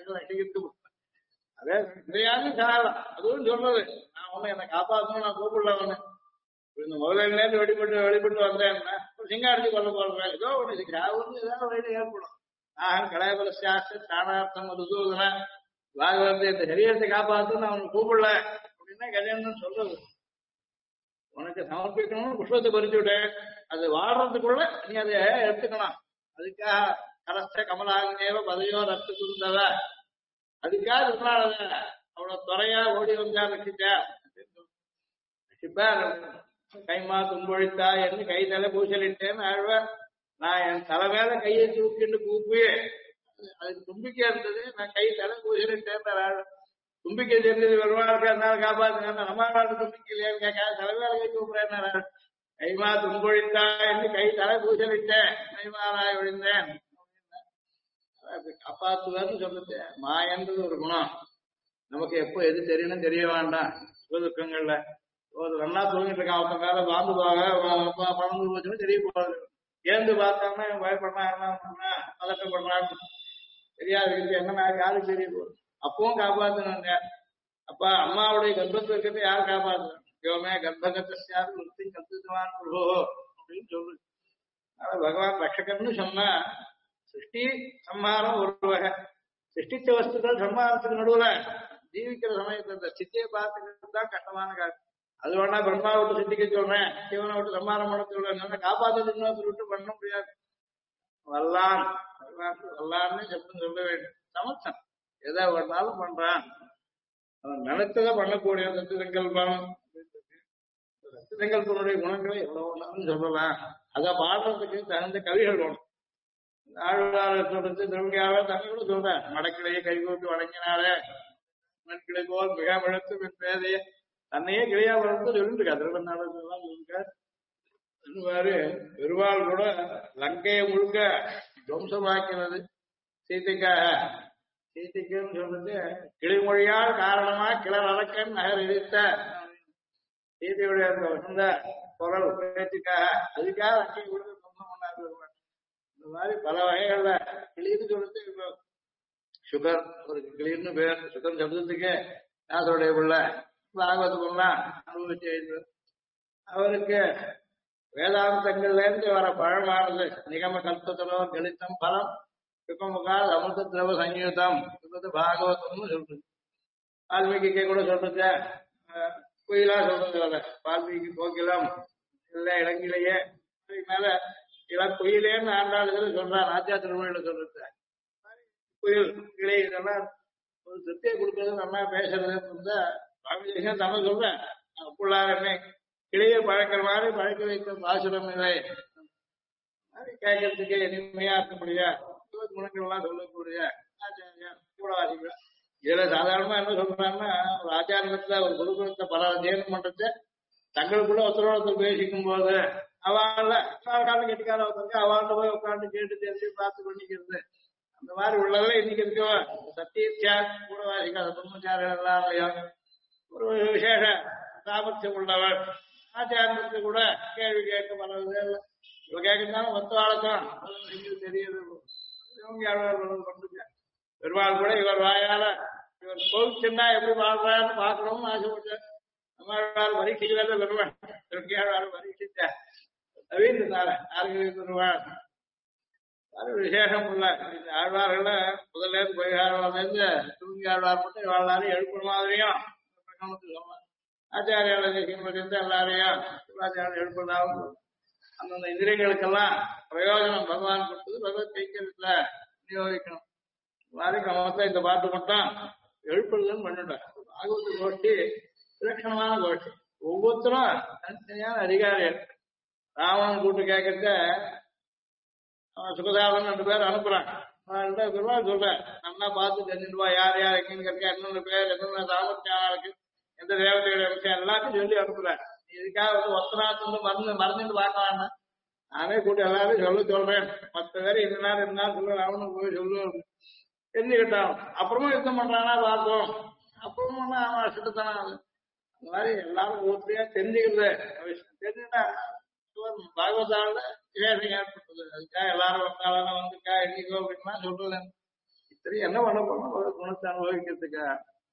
அதே யாரும் சாதம் அதுவும் சொல்றது. நான் ஒண்ணு என்னை காப்பாற்றணும் நான் கூப்பிடல ஒண்ணு. இந்த முதலேருந்து வெளிப்பட்டு வந்தேன்னா சிங்காடிச்சு கொள்ள போறேன். ஏதோ ஒண்ணு சாவுன்னு ஏதாவது வழியில ஏற்படும். கலாபல சாஸ்திர தானார்த்தம் ருதுனா பாகவத இந்த சரீரத்தை காப்பாற்று நான் அவனுக்கு கூப்பிடல அப்படின்னா கல்யாணம் சொல்றது. உனக்கு சமர்ப்பிக்கணும்னு புஷ்பத்தை பறிச்சு விட்டு அது வாடுறதுக்குள்ள நீ அதை எடுத்துக்கணும். அதுக்காக கலஸ்த கமலாங்கேவ பதையோ ரத்து குருந்தவ அதுக்காக சொன்னால அவ்வளவு துறையா ஓடி வந்தா ரசிச்சா கைமா துன்பொழித்தா என்று கை தலை பூசலிட்டேன்னு ஆழ்வ. நான் என் தலை மேல கையை தூக்கிட்டு கூப்பி அதுக்கு தும்பிக்கை இருந்தது. நான் கை தலை பூசலிட்டேன் ஆழ்வ. தும்பிக்கை தெரிஞ்சது வருவாளுக்கு அதனால காப்பாத்துங்க. நம்ம தும்பிக்கை இல்லையான்னு கேட்க தலைவேலை கை கூப்பிடுறேன். கைமா துன்பொழித்தா என்று கை தலை பூசலிட்டேன் கைமாலாய் விழுந்தேன். காப்பாத்துவார்னு சொல்லுது. மாயன்றது ஒரு குணம். நமக்கு எப்போ எது தெரியணும் தெரிய வேண்டாம். சுகதுக்கங்கள்ல ஒரு ரெண்டா தூங்கிட்டு இருக்கான். அவன் மேல பாம்பு பறந்து போச்சுன்னு தெரிய போகுது. ஏந்து பார்த்தாங்கன்னா பயப்படுறான் பதட்டப்படுறான்னு தெரியாது. என்ன யாருக்கு தெரிய போகுது. அப்பவும் காப்பாத்தணுங்க. அப்ப அம்மாவுடைய கர்ப்பத்தில் இருக்கிறது யார் காப்பாத்தணும்? யோமே கர்ப்பகத்தாரு விருத்தி கத்துவான் பிரபோ அப்படின்னு சொல்லு. பகவான் ரட்சகர்னு சொன்னா சிருஷ்டி சம்ஹாரம் ஒரு வகை. சிருஷ்டிச்ச வஸ்துக்கள் சம்ஹாரத்துக்கு நடுவுல ஜீவிக்கிற சமயத்துல இந்த சித்தியை பார்த்துக்கிறது தான் கஷ்டமான காரியம். அது வேணா பிரம்மா விட்டு சித்திக்க சொல்றேன், சிவனை விட்டு சம்ஹாரம் பண்ண சொல்றேன். காப்பாற்று விட்டு பண்ண முடியாது. வல்லான் வல்லான்னு சப்தம் சொல்ல வேண்டும். சமர்த்தம் எதை வேணாலும் பண்றான். அவன் நினைத்ததை பண்ணக்கூடிய சத்தியசங்கல்பம். சத்தியசங்கல்பனுடைய குணங்களை எவ்வளவு சொல்லலாம். அதை பாடுறதுக்கு தகுந்த கவிகள் வேணும். ஆழ்வார சொல்றது திருவிழாவே தன்னை கூட சொல்றேன். மடக்கிளையே கைகூட்டு வழங்கினாலே மண்கிளை போல் மிக விழுத்து மின் பேதைய தன்னையே கிளையா வளர்த்து சொல்லிருக்கா. திருவண்ணாமலாம் சொல்லிருக்காரு. பெருமாள் கூட லங்கையை முழுக்க துவம்சமாக்கிறது சீதைக்காக. சீதைக்குன்னு சொல்றது கிளிமொழியால் காரணமா கிளர் அடக்கன் நகர் எரித்த சீதையுடைய அந்த வசந்த குரல் பேச்சுக்காக அதுக்காக லங்கை கொடுத்து துவம்சம் பண்ணாரு. இந்த மாதிரி பல வகைகள்ல கிளின்னு சொல்றது இப்போ சுகர் ஒரு கிளின்னு பேர். சுகர் சப்தத்துக்கு தாசருடைய பிள்ளை பாகவத பொண்ணா அனுபவிச்சு எழுதுவார். அவருக்கு வேதாந்தங்கள்ல இருந்து வர பழமானது நிகம கல்பத்தலோ கலித்தம் பலம் சுகமுகால் அமிர்த திரவ சங்கீதம் பாகவதம்னு சொல்றது. வால்மீகிக்கே கூட சொல்றது குயிலா சொல்றது. வால்மீகி கோகிலம் இல்ல இளங்கிலேயே மேல இளக்குயிலேன்னு ஆண்டாளுகள் சொல்றான். ஆத்தியா திருமொழியில சொல்றது குயில் கிளை இதெல்லாம் ஒரு திருப்தியை கொடுக்கறது நல்லா பேசுறது இருந்தா சுவாமி தமிழ் சொல்றேன். புள்ளார் என்ன கிளைய பழக்கிற மாதிரி பழக்க வைக்க பாசுரம் இல்லை. கேட்கறதுக்கு இனிமையா இருக்க முடியாது. குணங்கள் எல்லாம் சொல்லக்கூடிய ஆச்சாரியா கூட வாசிக்கிறேன். இதுல சாதாரணமா என்ன சொல்றாங்கன்னா ஒரு ஆச்சாரத்துல ஒரு குருகுலத்தை பல அத்தியனம் பண்றது தங்களுக்குள்ள ஒருத்தரோட பேசிக்கும் போது அவள காலம் கெட்டிக்கால ஒருத்தருக்கு அவள்கிட்ட போய் உட்காந்து கேட்டு தெரிஞ்சு பார்த்து பண்ணிக்கிறது. அந்த மாதிரி உள்ளதுல இன்னைக்கு இருக்கோ சத்தியா கூட வாசிக்காத பிரம்மச்சாரிகள் எல்லாம் ஒரு விசேஷ சாமர்த்தியம் உள்ளவள் ஆச்சாரத்தை கூட கேள்வி கேட்க வர்றது இவ கேட்கறதுனால மொத்த ஆழத்தான் எங்களுக்கு தெரியுது பெருமாள் கூட இவர் வாயால இவர் கோவிச்சுன்னா எப்படி வாழ்றாருன்னு பார்க்கணும்னு ஆசைப்பட்டார் நம்மளால் பரீட்சிக்கல பெருமாள் திருக்கையாளர் பரீட்சித்தார் நவீனால ஆறுகளில் பெருமாள் அது விசேஷம் உள்ள இந்த ஆழ்வார்கள முதல்ல இருந்து பரிகாரம்லேருந்து திரும்பி ஆழ்வார் மட்டும் வாழ்நாளும் எழுப்புற மாதிரியும் சொன்னார் ஆச்சாரியாளர் எல்லாரையும் சிவாச்சாரியம் எழுப்புறதாகவும் அந்தந்த இந்திரியங்களுக்கெல்லாம் பிரயோஜனம் பகவான் கொடுத்தது பகவத் கைங்கரியத்துல விநியோகிக்கணும் இந்த மாதிரி கிரமத்தை இந்த பாட்டு மட்டும் எழுப்புறதுன்னு பண்ணிட்டார் பாகவத கோஷ்டி விலட்சணமான கோஷ்டி ஒவ்வொருத்தரும் தனித்தனியான அதிகாரிகள் ராவணன் கூட்டு கேட்கறத சுகதாபன் 2 பேர் அனுப்புறாங்க பெருமாள் சொல்றேன் நல்லா பார்த்து தெரிஞ்சுட்டு யார் யார் எங்கன்னு கேட்க என்னென்ன பேர் என்னென்ன சாமர்த்தியம் இருக்கு எந்த தேவதையோட விஷயம் எல்லாத்தையும் சொல்லி அனுப்புறேன் இதுக்காக ஒத்தனாத்து மறந்துட்டு பார்க்க வேண்டாம் நானே கூட்டி எல்லாரும் சொல்றேன் 10 பேர் இருந்தாலும் சொல்ல ராவணன் போய் சொல்லு தெரிஞ்சுக்கிட்டான் அப்புறமா யுத்தம் பண்றானா பார்ப்போம் அப்புறமா அவன் சிட்டத்தான அந்த மாதிரி எல்லாரும் ஒவ்வொருத்தையா தெரிஞ்சுக்கிறது விஷயம் தெரிஞ்சுட்டா பாகவதால விசேஷம் ஏற்பட்டது அதுக்காக எல்லாரும் வந்தாலும் வந்துக்கா என்னைக்கோ அப்படின்னா சொல்றது இத்தனை என்ன பண்ண போறோம் குணத்தை அனுபவிக்கிறதுக்கா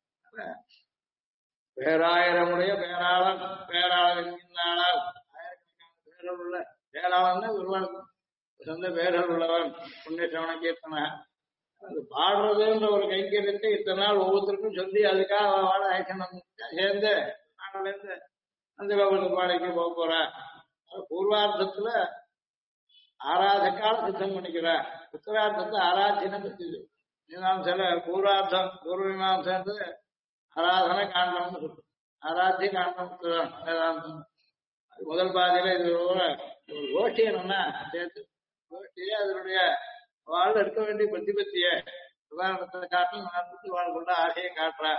பேராயிரமுடைய பேராளன் பேராளர் என்கின்றாள் ஆயிரக்கணக்கான பேர்கள் உள்ள பேராளன் ஒருவன் சொந்த பேர்கள் உள்ளவன் புண்ணியசவன கீர்த்தன அது பாடுறதுன்ற ஒரு கைங்கரியத்தை இத்தனை நாள் ஒவ்வொருத்தருக்கும் சொல்லி அதுக்காக வாழ ஆயிரம் சேர்ந்து நாளிலேருந்து அந்த பாடைக்கு போக போற பூர்வார்த்தத்துல ஆராதக்கால சித்தம் பண்ணிக்கிற உத்தரார்த்தத்தை ஆராதனை பத்தி மீமாம்சையில பூர்வார்த்தம் பூர்வ மீமாம்சன்றது ஆராதனை காண்டம்னு சொல்றோம் ஆராத்திய காண்டம் வேதாந்தம் அது முதல் பாதியில இது ஒரு கோஷ்டி என்னன்னா சேர்த்து கோஷ்டியே அதனுடைய வாழ் இருக்க வேண்டிய பிரதிபத்திய உதாரணத்தை காட்டி வாழ் கொண்ட ஆசையை காட்டுற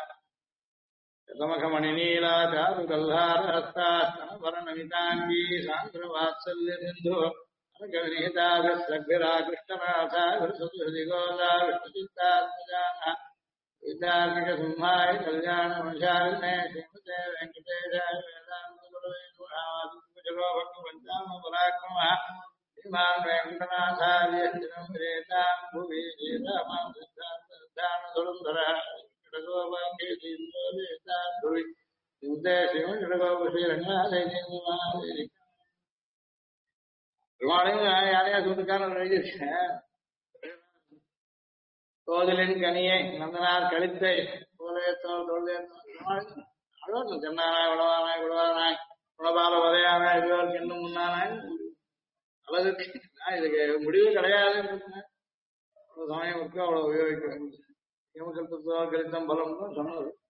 மணி நீலா சாரு கல்ஹார ஹஸ்தாஸ்தனபரணமிதாங்கி சாந்திர வாத்சல்ய சிந்து அனகவினிதாபிரா கிருஷ்ணநாதா விருசதி கோதா விஷ்ணுசித்தாத்மஜான வித்யார்மிக சிம்ஹாய கல்யாண வம்சாலினே ஸ்ரீமதே வெங்கடேஷாய வேதாந்த குரவே நமः பஞ்சாம பராக்கிரம ஸ்ரீமான் வெங்கடநாதாரியந்திரம் ரேதாம் புவி சீதாமாம் சித்தாந்த சுந்தர யாரையா சொல்லிருக்கான எழுதியிருக்கேன் கோதலின் கனியை நந்தனார் கழித்தை சென்னானாய் உழவானாய் உழவானாய் உணபால வதையானாய் இதுவரைக்கும் இன்னும் முன்னானாய் அழகுக்கு இதுக்கு முடிவு கிடையாதுன்னு சமயம் இருக்கு அவ்வளவு உபயோகிக்க வேண்டும் கழித்தம் பலம் சொன்னது